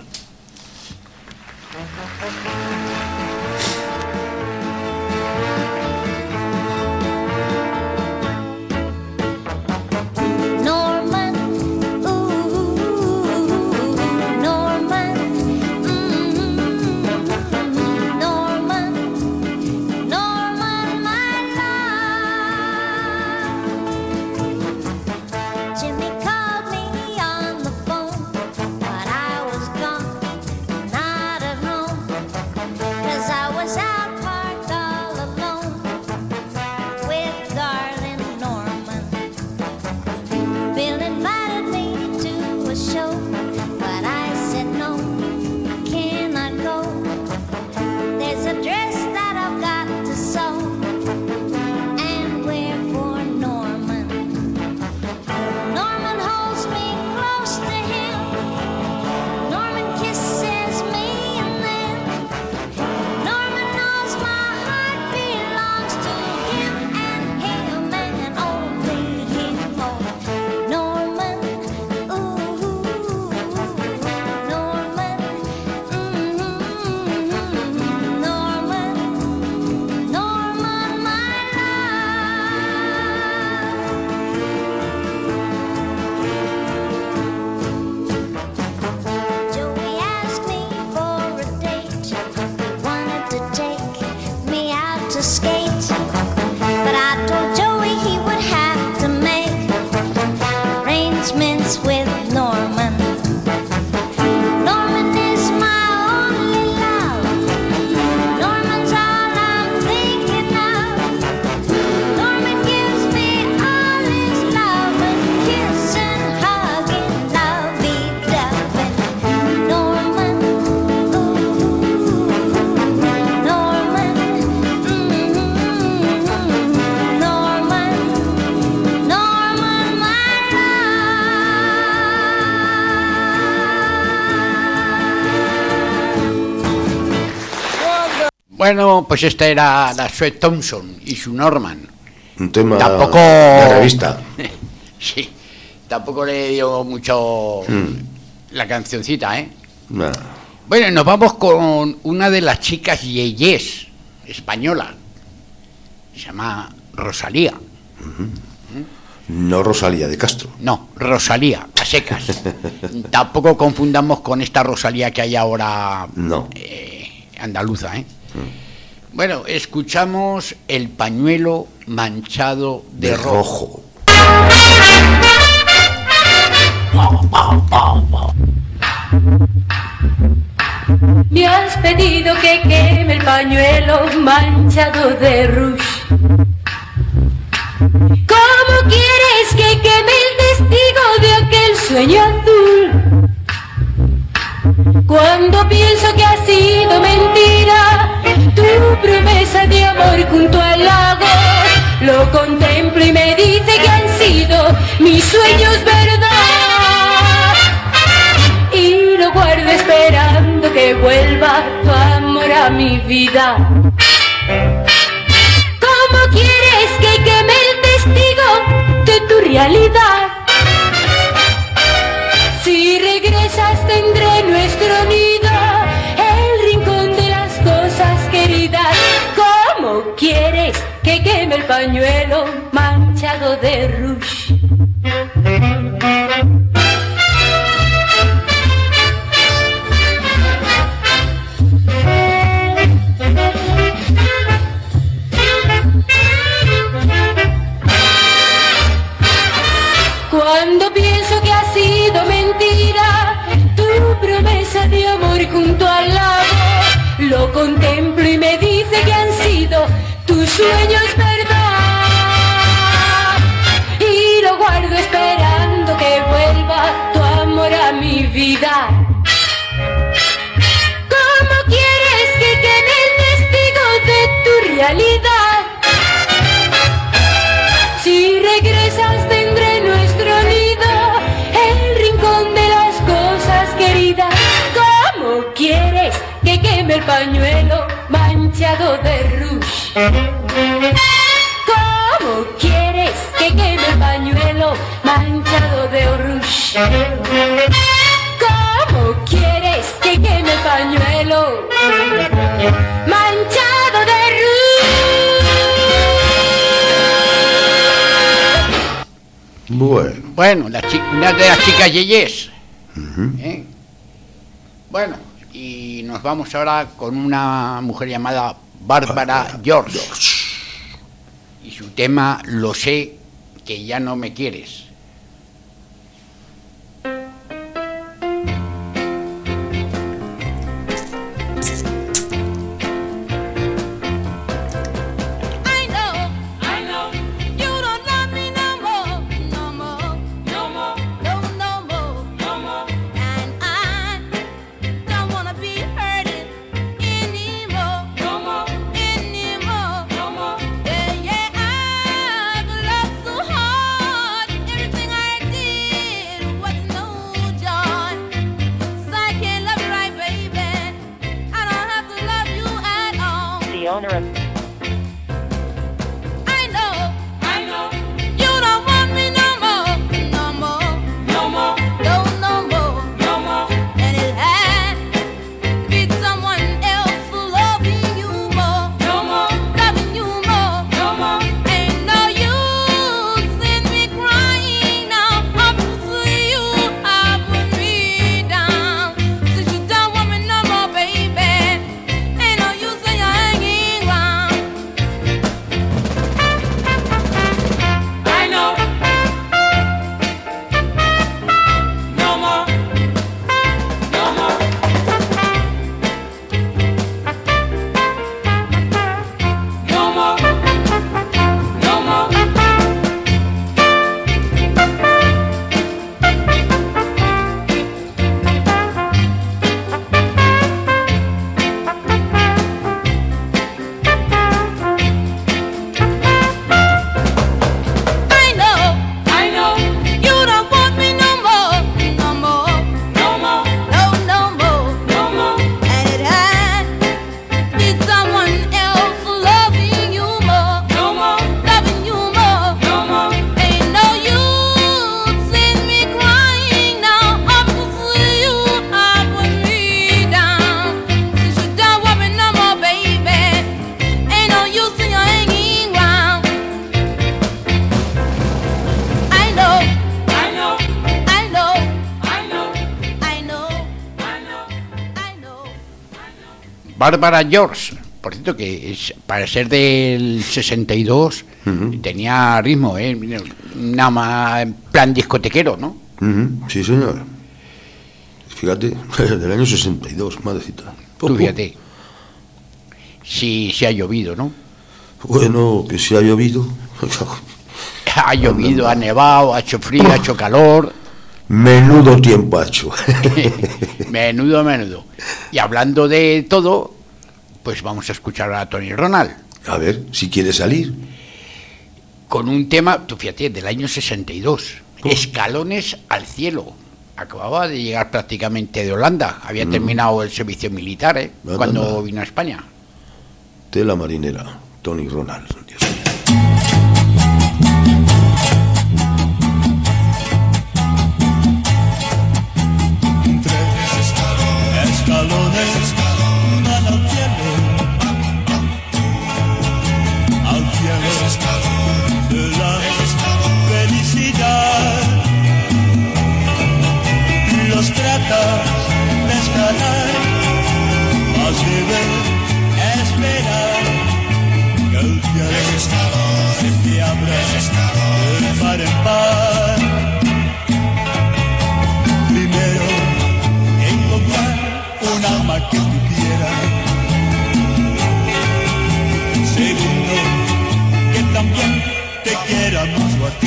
Norman, ooh, Norman, mm, Norman, Norman, my love. Jimmy called me on the phone, but I was gone, not at home, 'cause I was out parked all alone with darling Norman. Bill invited me to a show, but I said no, I cannot go. There's a dress that I've got to sew and wear for Norman. Norman holds me close to him, Norman kisses me, and then Norman knows my heart belongs to him and him and only him. Oh, Norman, ooh, Norman, mm, Norman, Norman, my love. Joey asked me for a date, wanted to take me out to skate, but I told Joey he would have to make arrangements with Norman. Norman is my only love, Norman's all I'm thinking of. Norman gives me all his love and kiss and hug and lovey-dovey. Norman, ooh, Norman, mm, Norman, Norman, my Bueno, pues esta era la Sue Thompson y su Norman. Un tema Tampoco de revista. Sí, tampoco le dio mucho Mm. la cancioncita, ¿eh? Nah. Bueno, nos vamos con una de las chicas yeyes española. Se llama Rosalía. No Rosalía de Castro. No, Rosalía, a secas. Tampoco confundamos con esta Rosalía que hay ahora No. eh, andaluza, ¿eh? Bueno, escuchamos El pañuelo manchado de, De rojo. rojo. Me has pedido que queme el pañuelo manchado de rouge. ¿Cómo quieres que queme el testigo de aquel sueño azul? Cuando pienso que ha sido mentira tu promesa de amor junto al lago, lo contemplo y me dice que han sido mis sueños verdad. Y lo guardo esperando que vuelva tu amor a mi vida. ¿Cómo quieres que queme el testigo de tu realidad? Si regresas tendré nuestro nido, el rincón de las cosas queridas. ¿Cómo quieres que queme el pañuelo manchado de rouge? Cuando pienso que ha sido mentira tu promesa de amor junto al lago, lo contemplo y me dice que han sido tus sueños verdad. Y lo guardo esperando que vuelva tu amor a mi vida. ¿Cómo quieres que queme el testigo de tu realidad? Si regresas tendré nuestro nido, el rincón de las cosas queridas. ¿Cómo quieres que queme el pañuelo manchado de rouge? ¿Cómo quieres que queme el pañuelo manchado de rouge? ¿Cómo quieres que queme el pañuelo manchado de rouge? Bueno. Bueno, la chi- una de las chicas yeyes. Ujú. ¿eh? Bueno, y nos vamos ahora con una mujer llamada Bárbara George. Y su tema Lo sé que ya no me quieres. I know, I know, you don't love me no more, no more, no more, no, no more, no more. And I don't wanna be hurting anymore, no more, anymore, no more. Yeah, yeah, I've loved so hard, everything I did was no joy. 'Cause I can't love you right, baby. I don't have to love you at all. The owner of I know, I know, you don't want me no more, no more, no more, no, no more, no more. And it had to be someone else loving you more, no more, loving you more, no more. Ain't no use in me crying now. Up to you, I put me down. Since you don't want me no more, baby, ain't no use in you hanging round. I know. No more. No more. No more. No more. I know, I know, you don't want me no more, no more, no more, no, no more, no more. And it had to be someone else loving you more, no more, loving you more, no more. Ain't no use in me crying now. Up to you, I put me down. Since you don't want me no more, baby, ain't no use in you hanging round. I know, I know, I know, I know, I know, I know, I know. Bárbara George, por cierto, que es, para ser del sesenta y dos uh-huh. tenía ritmo, ¿eh? Nada más en plan discotequero, ¿no? Uh-huh. Sí, señor. Fíjate, del año sesenta y dos, madrecita. Tú fíjate. Sí, sí ha llovido, ¿no? Bueno, que sí ha llovido. Ha llovido, ha nevado, ha hecho frío, ha hecho calor. Menudo tiempo ha hecho. menudo, menudo. Y hablando de todo, pues vamos a escuchar a Tony Ronald. A ver, si quiere salir. Con un tema, tú fíjate, del año sesenta y dos. Oh. Escalones al cielo. Acababa de llegar prácticamente de Holanda. Había mm. terminado el servicio militar, ¿eh? Nada, cuando nada. vino a España. Tela marinera, Tony Ronald. Dios mío. Escalones van al cielo, al cielo de la felicidad. Los tratas de escalar, más deben esperar que el cielo se te abra de par en par. Primero encontrar un alma que tú quieras. Segundo, que también te quiera mucho a ti.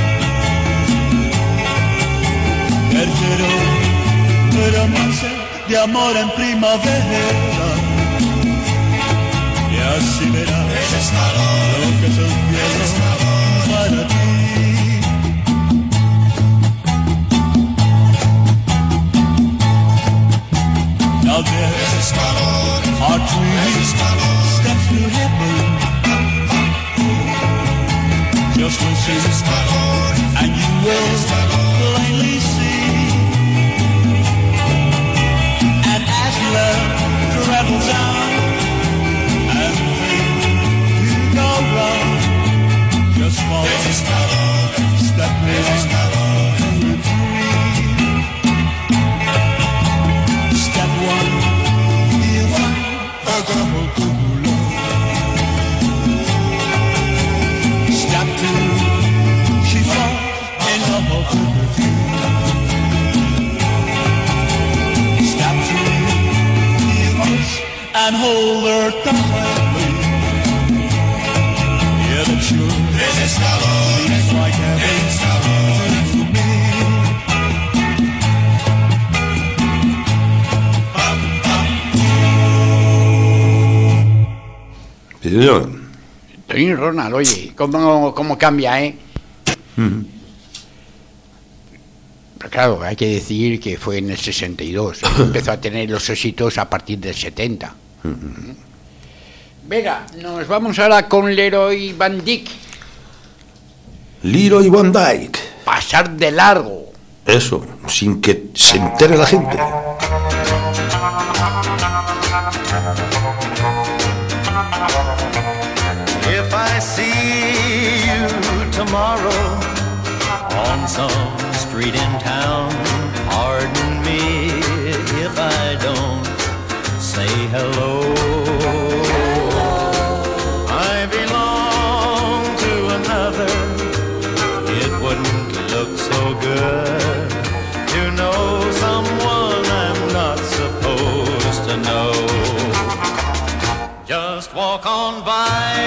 Tercero, promesa de amor en primavera. Y así verás lo que es el cielo para ti. Now there's our tree steps to heaven. Just listen, and you will plainly see. And as love travels on, and things do go wrong, just follow, step in. Step two, she falls in love with you. Step three, you kiss and hold her tightly. Yeah, that's sure seems like heaven to me. Sí, señor. Tony Ronald, oye, ¿cómo, cómo cambia, eh? Uh-huh. Pero claro, hay que decir que fue en el sesenta y dos. Empezó a tener los éxitos a partir del setenta. Uh-huh. Venga, nos vamos ahora con Leroy Van Dyke. Leroy Van Dyke. Pasar de largo. Eso, sin que se entere la gente. If I see you tomorrow on some street in town, pardon me if I don't say hello. I belong to another. It wouldn't look so good to know someone I'm not supposed to know. Just walk on by,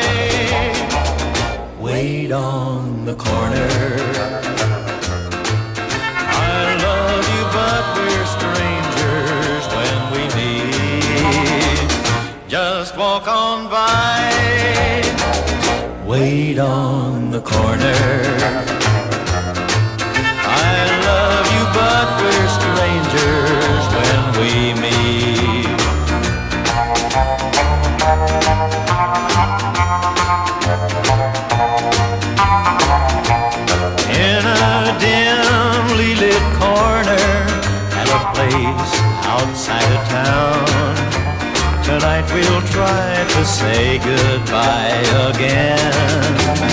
wait on the corner. I love you, but we're strangers when we meet. Just walk on by, wait on the corner. I love you, but we're strangers when we meet. In a dimly lit corner at a place outside of town, tonight we'll try to say goodbye again.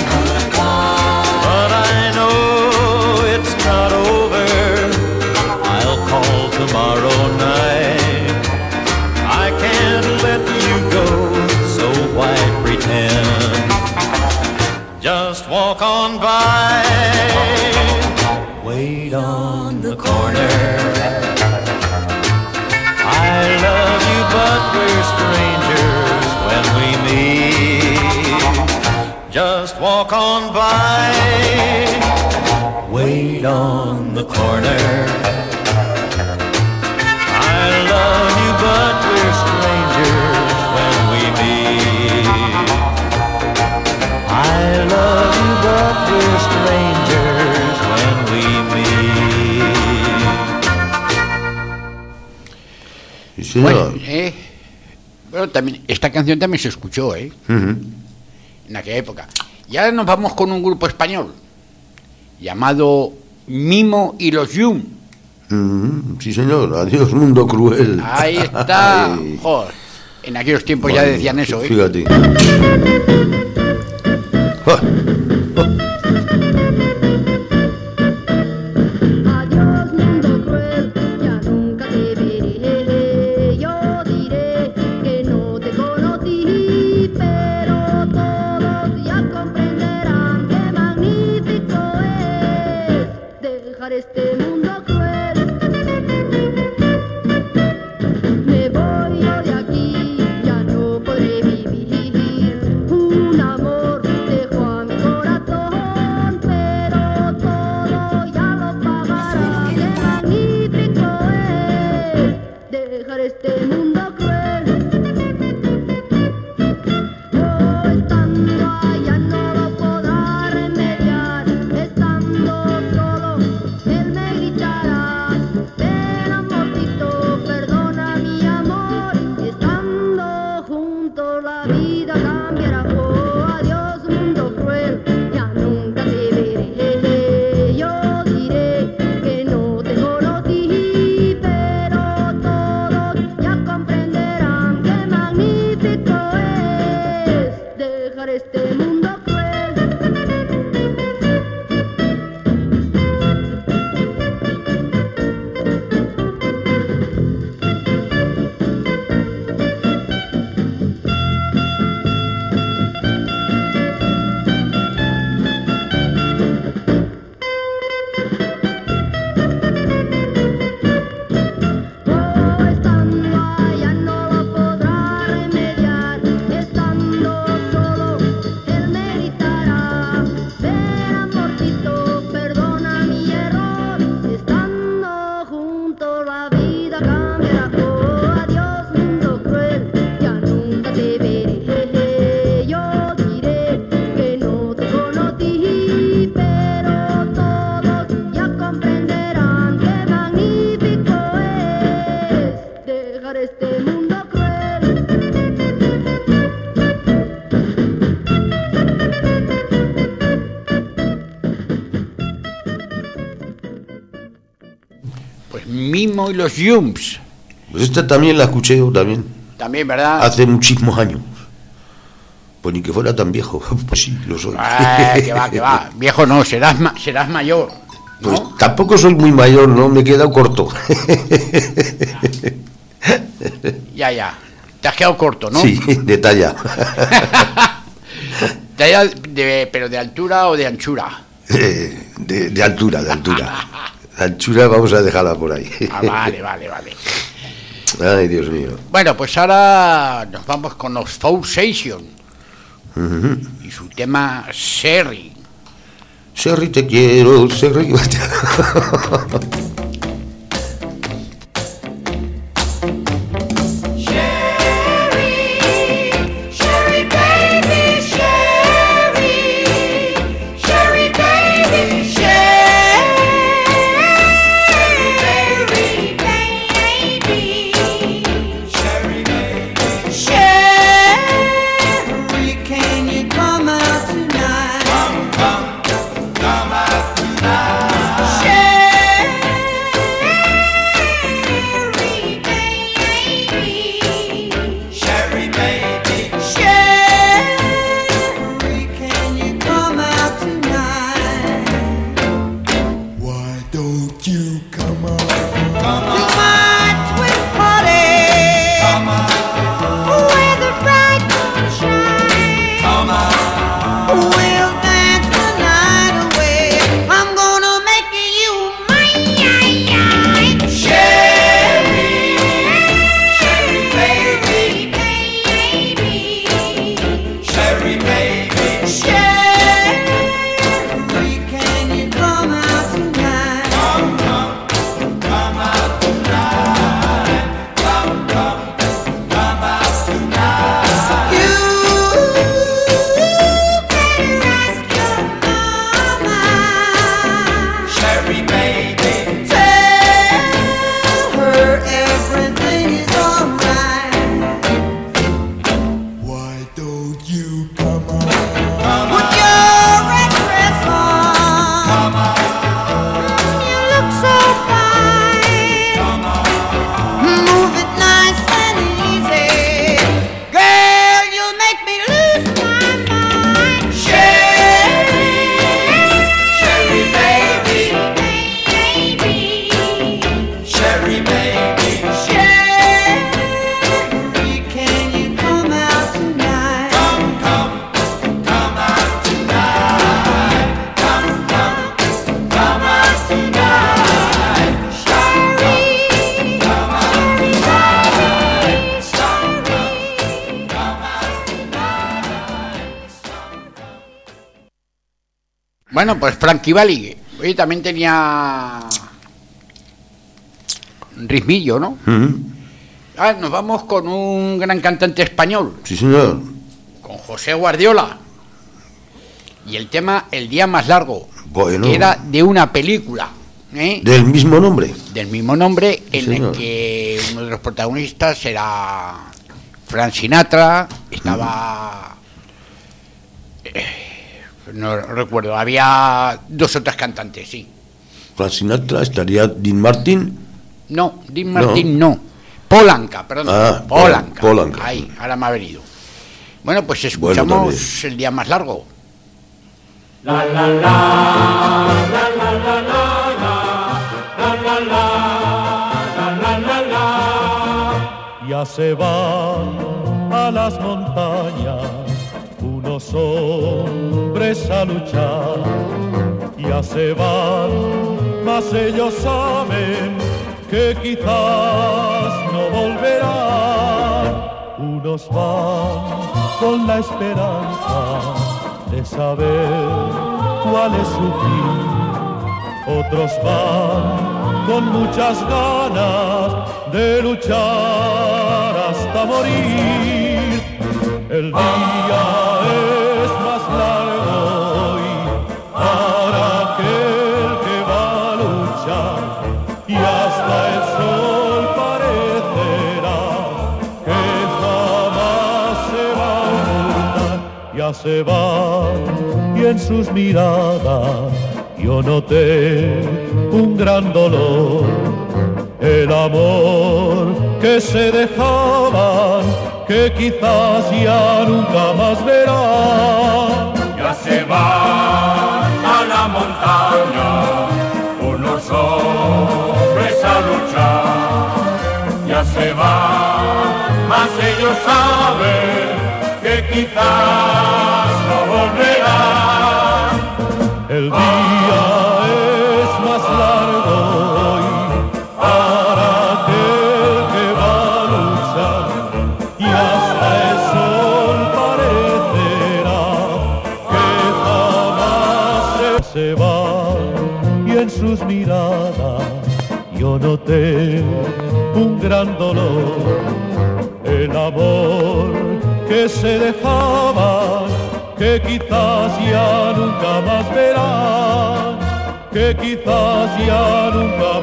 But I know it's not over. I'll call tomorrow night. I can't let you go walk on by. Wait on the corner. I love you, but we're strangers when we meet. Just walk on by. Wait on the corner. I love you, but we're strangers when we meet. I love you, but we're strangers when we meet. Sí, señor. Bueno, eh, bueno, también, esta canción también se escuchó, ¿eh? Ujú. En aquella época. Y ahora nos vamos con un grupo español llamado Mimo y los Yum. Mm, sí, señor. Adiós, mundo cruel. Ahí está. Ay. Joder, en aquellos tiempos ya Madre decían mía, eso, ¿eh? Fíjate. Adiós mundo cruel, ya nunca te veré. Yo diré que no te conocí, pero todos ya comprenderán qué magnífico es dejar este mundo cruel. Me voy yo de aquí, ya no podré vivir. Un amor dejó a mi corazón, pero todo ya lo pagará. Qué magnífico es dejar este mundo cruel. Oh, estando allá no lo podrá remediar. Estando solo, él me gritará: ven amorcito, perdona mi amor. Estando juntos la vida cambiará. Oh, adiós mundo cruel, ya nunca te veré. Yo diré que no te conocí, pero todos ya comprenderán qué magnífico es dejar este mundo cruel. Oh, estando allá no lo podrá remediar. Estando solo, él me gritará: ven amorcito, perdona mi error. Estando juntos la vida cambiará. Oh, adiós mundo cruel, ya nunca te veré. Yo diré que no te conocí, pero todos ya comprenderán qué magnífico es dejar este mundo cruel. Pues Mimo y los Yums. Pues esta también la escuché yo también. También, ¿verdad? Hace muchísimos años. Pues ni que fuera tan viejo. Pues sí, lo soy. Ah, que va, que va. Viejo no, serás, ma- serás mayor. Pues tampoco soy muy mayor, ¿no? Me he quedado corto. Ya, ya. Te has quedado corto, ¿no? Sí, de talla. Talla de, pero de altura o de anchura. Eh, de, de altura, de altura. La anchura vamos a dejarla por ahí. Ah, vale, vale, vale. Ay, Dios mío. Bueno, pues ahora nos vamos con los Four Sessions Ujú. y su tema Sherry. Sherry, te quiero, Sherry. Sherry baby, Sherry, Sherry baby, Sherry baby, Sherry baby, Sherry, can you come out tonight? Come, come, come out tonight. Sherry. Bueno, pues Frankie Valli. Oye, también tenía ritmillo, ¿no? Mm. Ah, nos vamos con un gran cantante español, Sí, señor. con José Guardiola. Y el tema El día más largo, Bueno. que era de una película, ¿eh? Del mismo nombre. del mismo nombre, Sí, en señor. el que uno de los protagonistas era Frank Sinatra, estaba... eh, no recuerdo, había dos otras cantantes, sí. Frank Sinatra, estaría Dean Martin. No, Dean Martin no. Polanca, perdón. Ah, Polanca. Polanca. Ahí, ahora me ha venido. Bueno, pues Bueno, escuchamos también. El día más largo. La la la, la la la la la, la la la, la la la. Ya se van a las montañas unos hombres a luchar. Ya se van, mas ellos saben que quizás no volverán. Unos van con la esperanza de saber cuál es su fin, otros van con muchas ganas de luchar hasta morir. El día es más largo hoy para aquel que va a luchar, y hasta el sol parecerá que jamás se va a ocultar. Ya se van y en sus miradas yo noté un gran dolor, el amor que se dejaban, que quizás ya nunca más verán. Ya se van a la montaña unos hombres a luchar. Ya se van, mas ellos saben que quizás no volverán. El día es más largo hoy para aquel que va a luchar, y hasta el sol parecerá que jamás se, se va, y en sus miradas yo noté un gran dolor, el amor que se dejaban, que quizás ya nunca más verán, que quizás ya nunca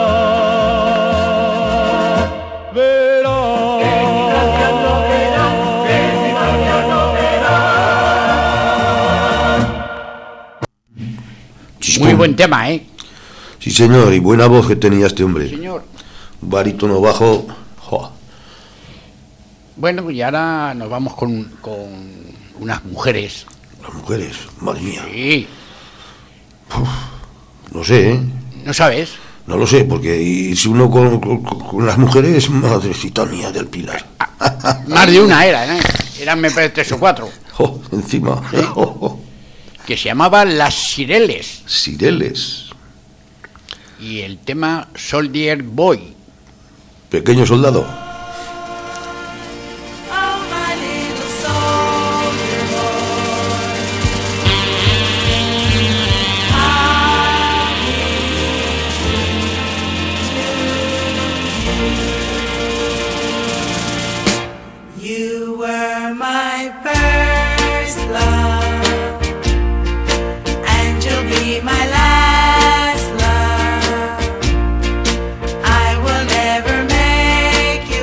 más verán. Que quizás ya no verán, que quizás ya no verán. Muy buen tema, ¿eh? Sí, señor, y buena voz que tenía este hombre. Señor. Un barítono bajo. ¡Jo! Bueno, y ahora nos vamos con, con unas mujeres. Las mujeres, madre mía. Sí. Uf, no sé, ¿eh? ¿No sabes? No lo sé, porque y si uno con, con, con las mujeres, madrecita mía del Pilar. Más de una era, ¿eh? Eran, me parece, tres o cuatro. Oh, encima. ¿Sí? Que se llamaban Las Cireles. Cireles. Y el tema Soldier Boy. Pequeño soldado. You were my first love, and you'll be my last love. I will never make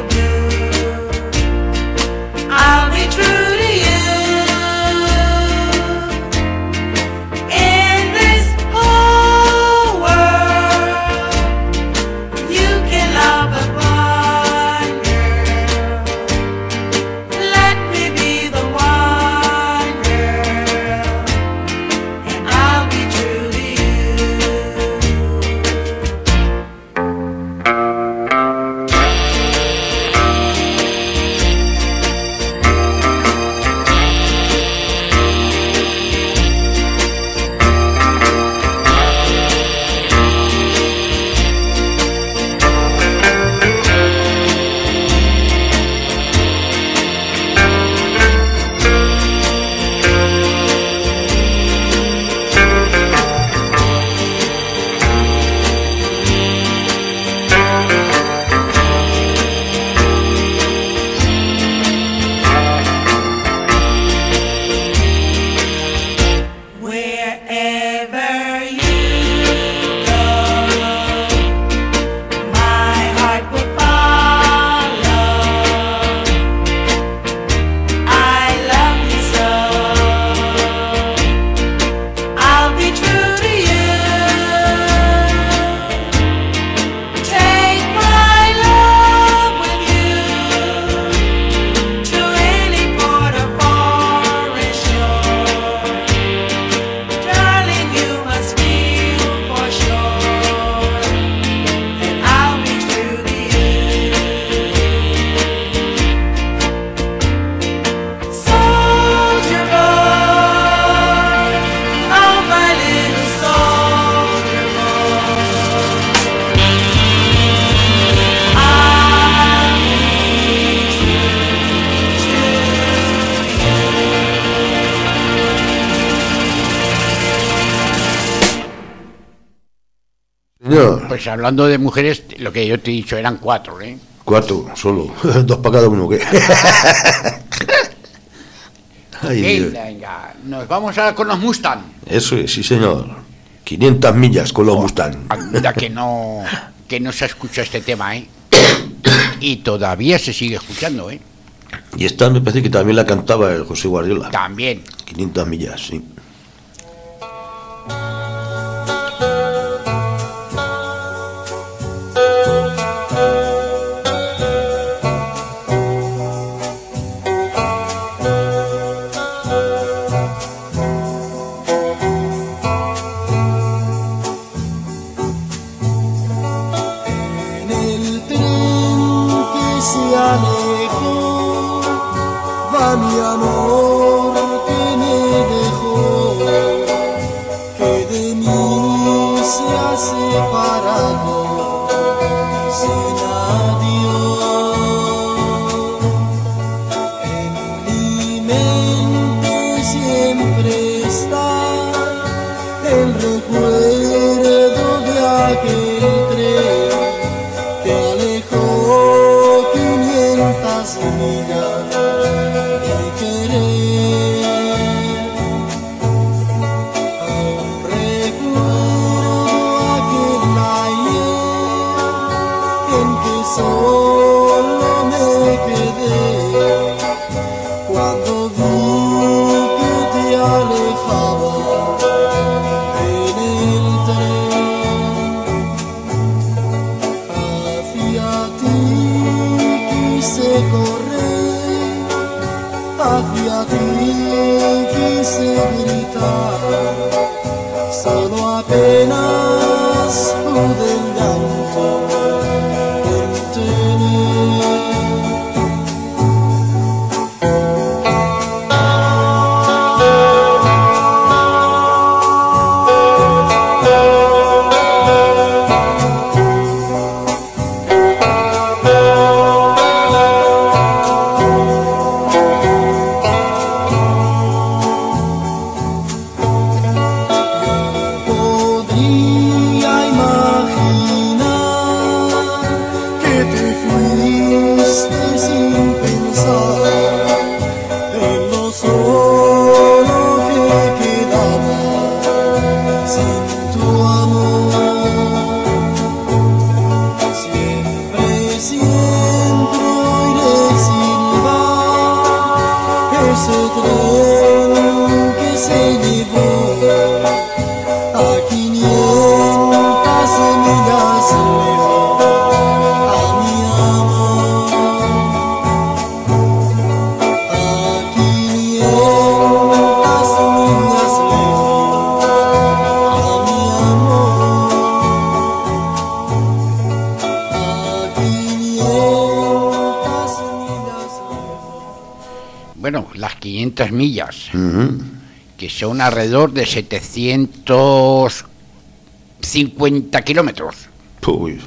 Pues hablando de mujeres, lo que yo te he dicho eran cuatro, ¿eh? Cuatro, solo. Dos para cada uno, ¿qué? Ay, Dios. Venga, venga, nos vamos a con los Mustang. Eso es, sí señor. quinientas millas con los Mustang. Anda que no, que no se escucha este tema, ¿eh? Y todavía se sigue escuchando, ¿eh? Y esta me parece que también la cantaba el José Guardiola. También. quinientas millas, sí. millas, uh-huh. que son alrededor de setecientos cincuenta kilómetros. Uy.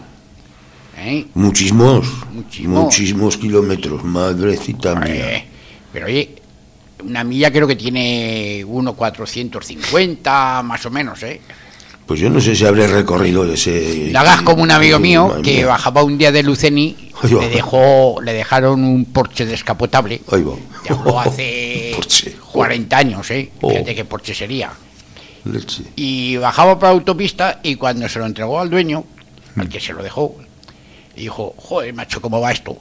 ¿Eh? Muchísimos, muchísimos, muchísimos kilómetros, madrecita mía. Eh, pero oye, una milla creo que tiene uno cuatrocientos cincuenta más o menos, ¿eh? Pues yo no sé si habré recorrido ese... La hagas como un amigo mío que bajaba un día de Luceni, le dejó, le dejaron un Porsche descapotable. Ahí va. Te habló hace cuarenta años, ¿eh? Oh. Fíjate qué Porsche sería. Leche. Y bajaba por la autopista y cuando se lo entregó al dueño, mm. al que se lo dejó, dijo, joder, macho, ¿cómo va esto?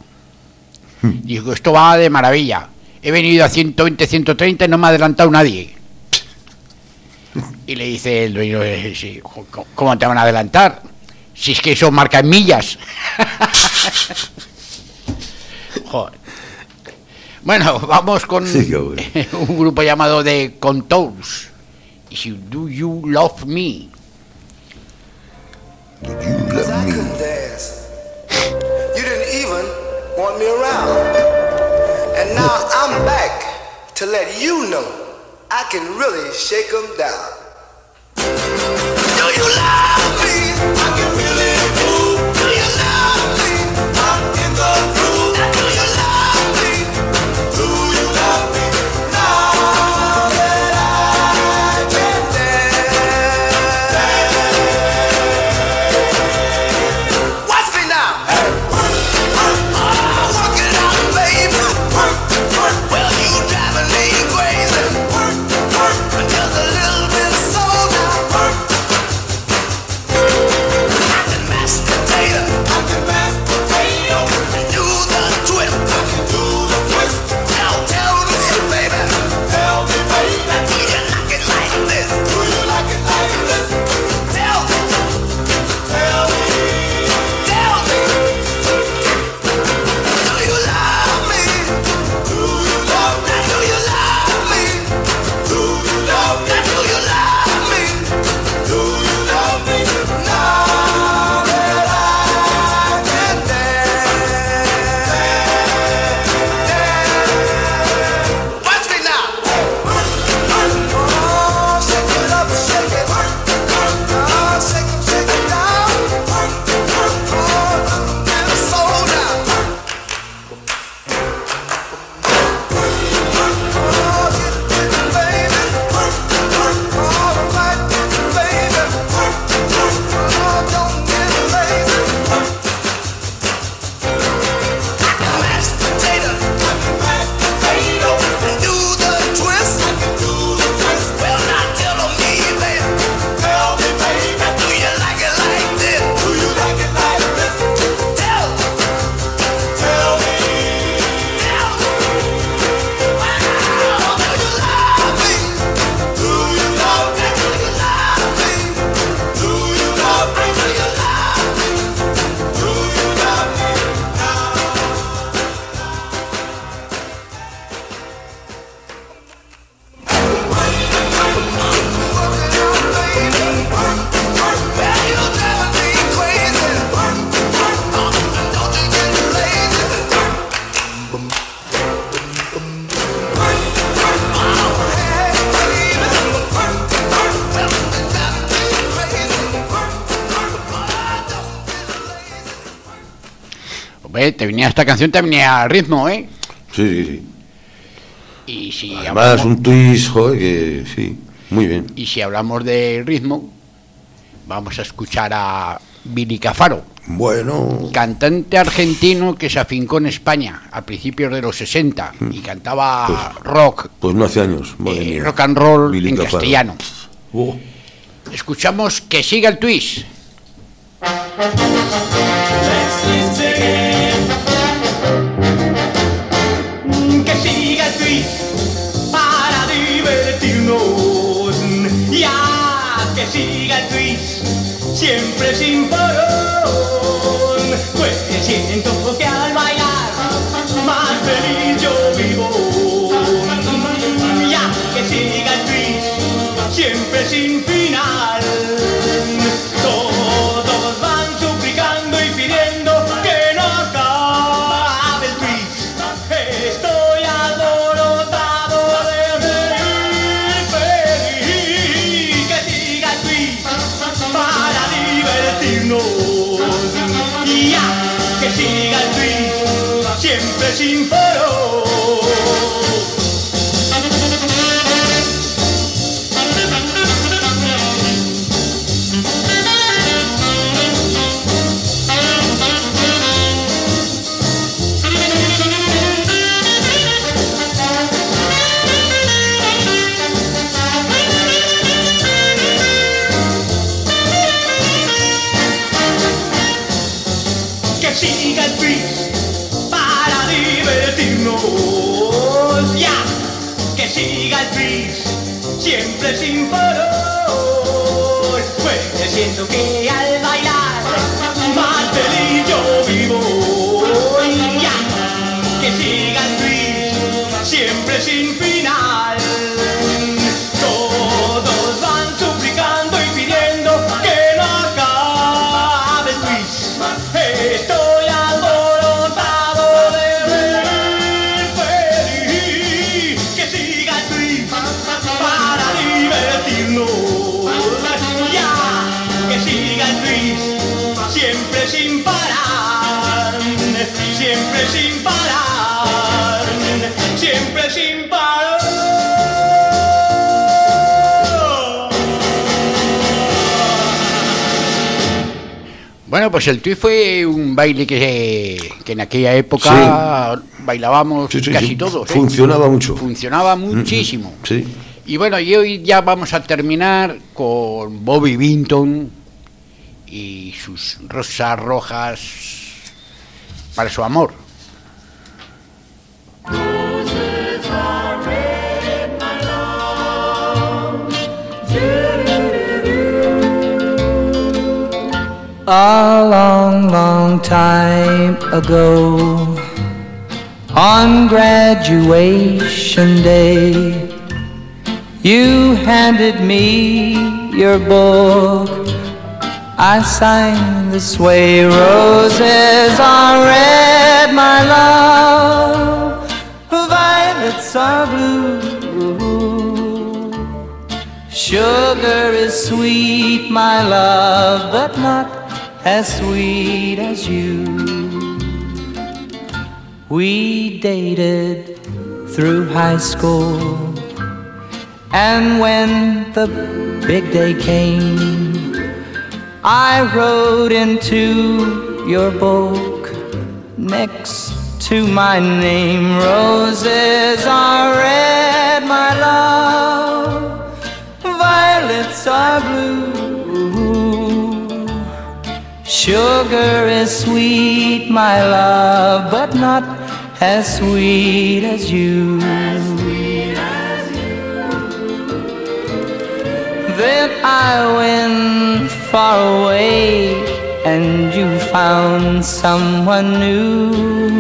Mm. Dijo, esto va de maravilla. He venido a ciento veinte, ciento treinta y no me ha adelantado nadie. Y le dice el dueño, sí, ¿cómo te van a adelantar? Si es que eso marca en millas. Joder. Bueno, vamos con sí, un grupo llamado The Contours. Do You Love Me? Do you love me? You didn't even want me around. And now I'm back to let you know I can really shake them down. Do you love me? I can really move. Do you love me? I'm in the groove. Do you love me? Do you love me? Now that I can dance. Hombre, te venía esta canción, te venía al ritmo, ¿eh? Sí, sí, sí. Y si Además, hablamos, un twist, joder, que sí, muy bien. y si hablamos de ritmo, vamos a escuchar a Billy Cafaro. Bueno. Cantante argentino que se afincó en España a principios de los sesenta y cantaba Pues- rock, Pues no hace años, madre eh, mía. rock and roll Billy en Cafaro. castellano. Oh. Escuchamos Que siga el twist. Que siga el twist para divertirnos. Ya, que siga el twist siempre sin parón. Pues siento que al bailar más feliz yo vivo. Ya, que siga el twist siempre sin final. Todos van suplicando y pidiendo que no acabe el twist. Estoy alborotado de reír feliz. Que siga el twist para divertirnos. Y ya, que siga el twist siempre sin parón. Que siga el twist para divertirnos. Ya, que siga el twist siempre sin parón. Pues siento que al bailar más feliz yo vivo. Ya, que siga el twist siempre sin final. Todos van suplicando y pidiendo que no acabe el twist. Estoy alborotado de reír feliz. Que siga el twist para divertirnos. Ya, que siga el twist siempre sin parar. Siempre sin parar. Siempre sin parar. Bueno, pues el twist fue un baile que, que en aquella época bailábamos Sí, sí, casi sí. todos. ¿eh? Funcionaba mucho. Funcionaba muchísimo. Sí. Y bueno, y hoy ya vamos a terminar con Bobby Vinton y sus rosas rojas para su amor. A long, long time ago, on graduation day, you handed me your book. I signed this way: roses are red, my love, violets are blue. Sugar is sweet, my love, but not as sweet as you. We dated through high school, and when the big day came, I wrote into your book next to my name: roses are red, my love, violets are blue. Sugar is sweet, my love, but not as sweet as you. Then I went far away, and you found someone new.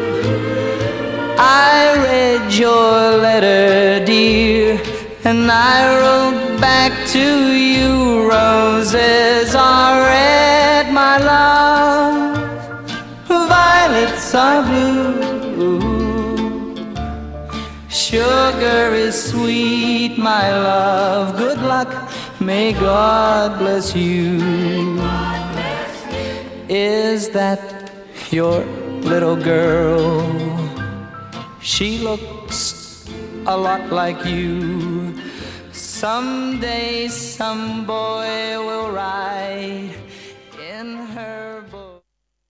I read your letter, dear, and I wrote back to you: roses are red, my love, violets are blue. Sugar is sweet, my love, good luck, may God bless you. Is that your little girl. She looks a lot like you. Someday some boy will ride in her boat.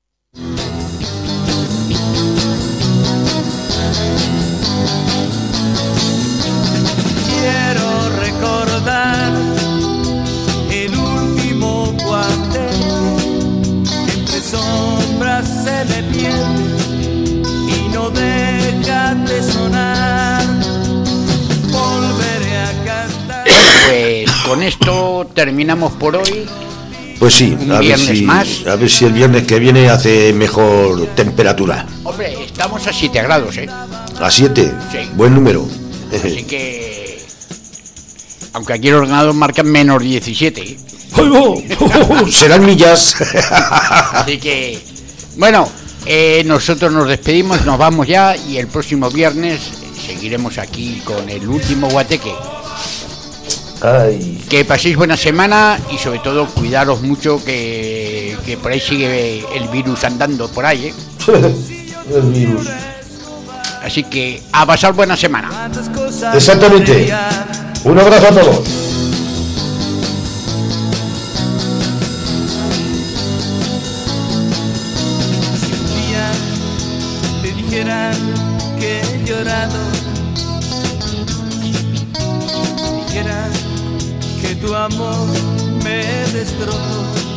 Quiero recordar el último cuarteto, entre sombras se me pierde y no deja de sonar. Volveré a cantar. Pues con esto terminamos por hoy. Pues sí, Un a ver, viernes si, más. a ver si el viernes que viene hace mejor temperatura. Hombre, estamos a siete grados, ¿eh? A siete, Sí. buen número. Así que... Aunque aquí el ordenador marca menos diecisiete, ¿eh? Serán millas. Así que... Bueno, eh, nosotros nos despedimos, nos vamos ya y el próximo viernes seguiremos aquí con el último guateque. Ay. Que paséis buena semana y sobre todo cuidaros mucho, que, que por ahí sigue el virus andando por ahí, ¿eh? El virus. Así que a pasar buena semana. Exactamente. Un abrazo a todos. Si un día te dijeran que he llorado, dijeran que tu amor me destrozó,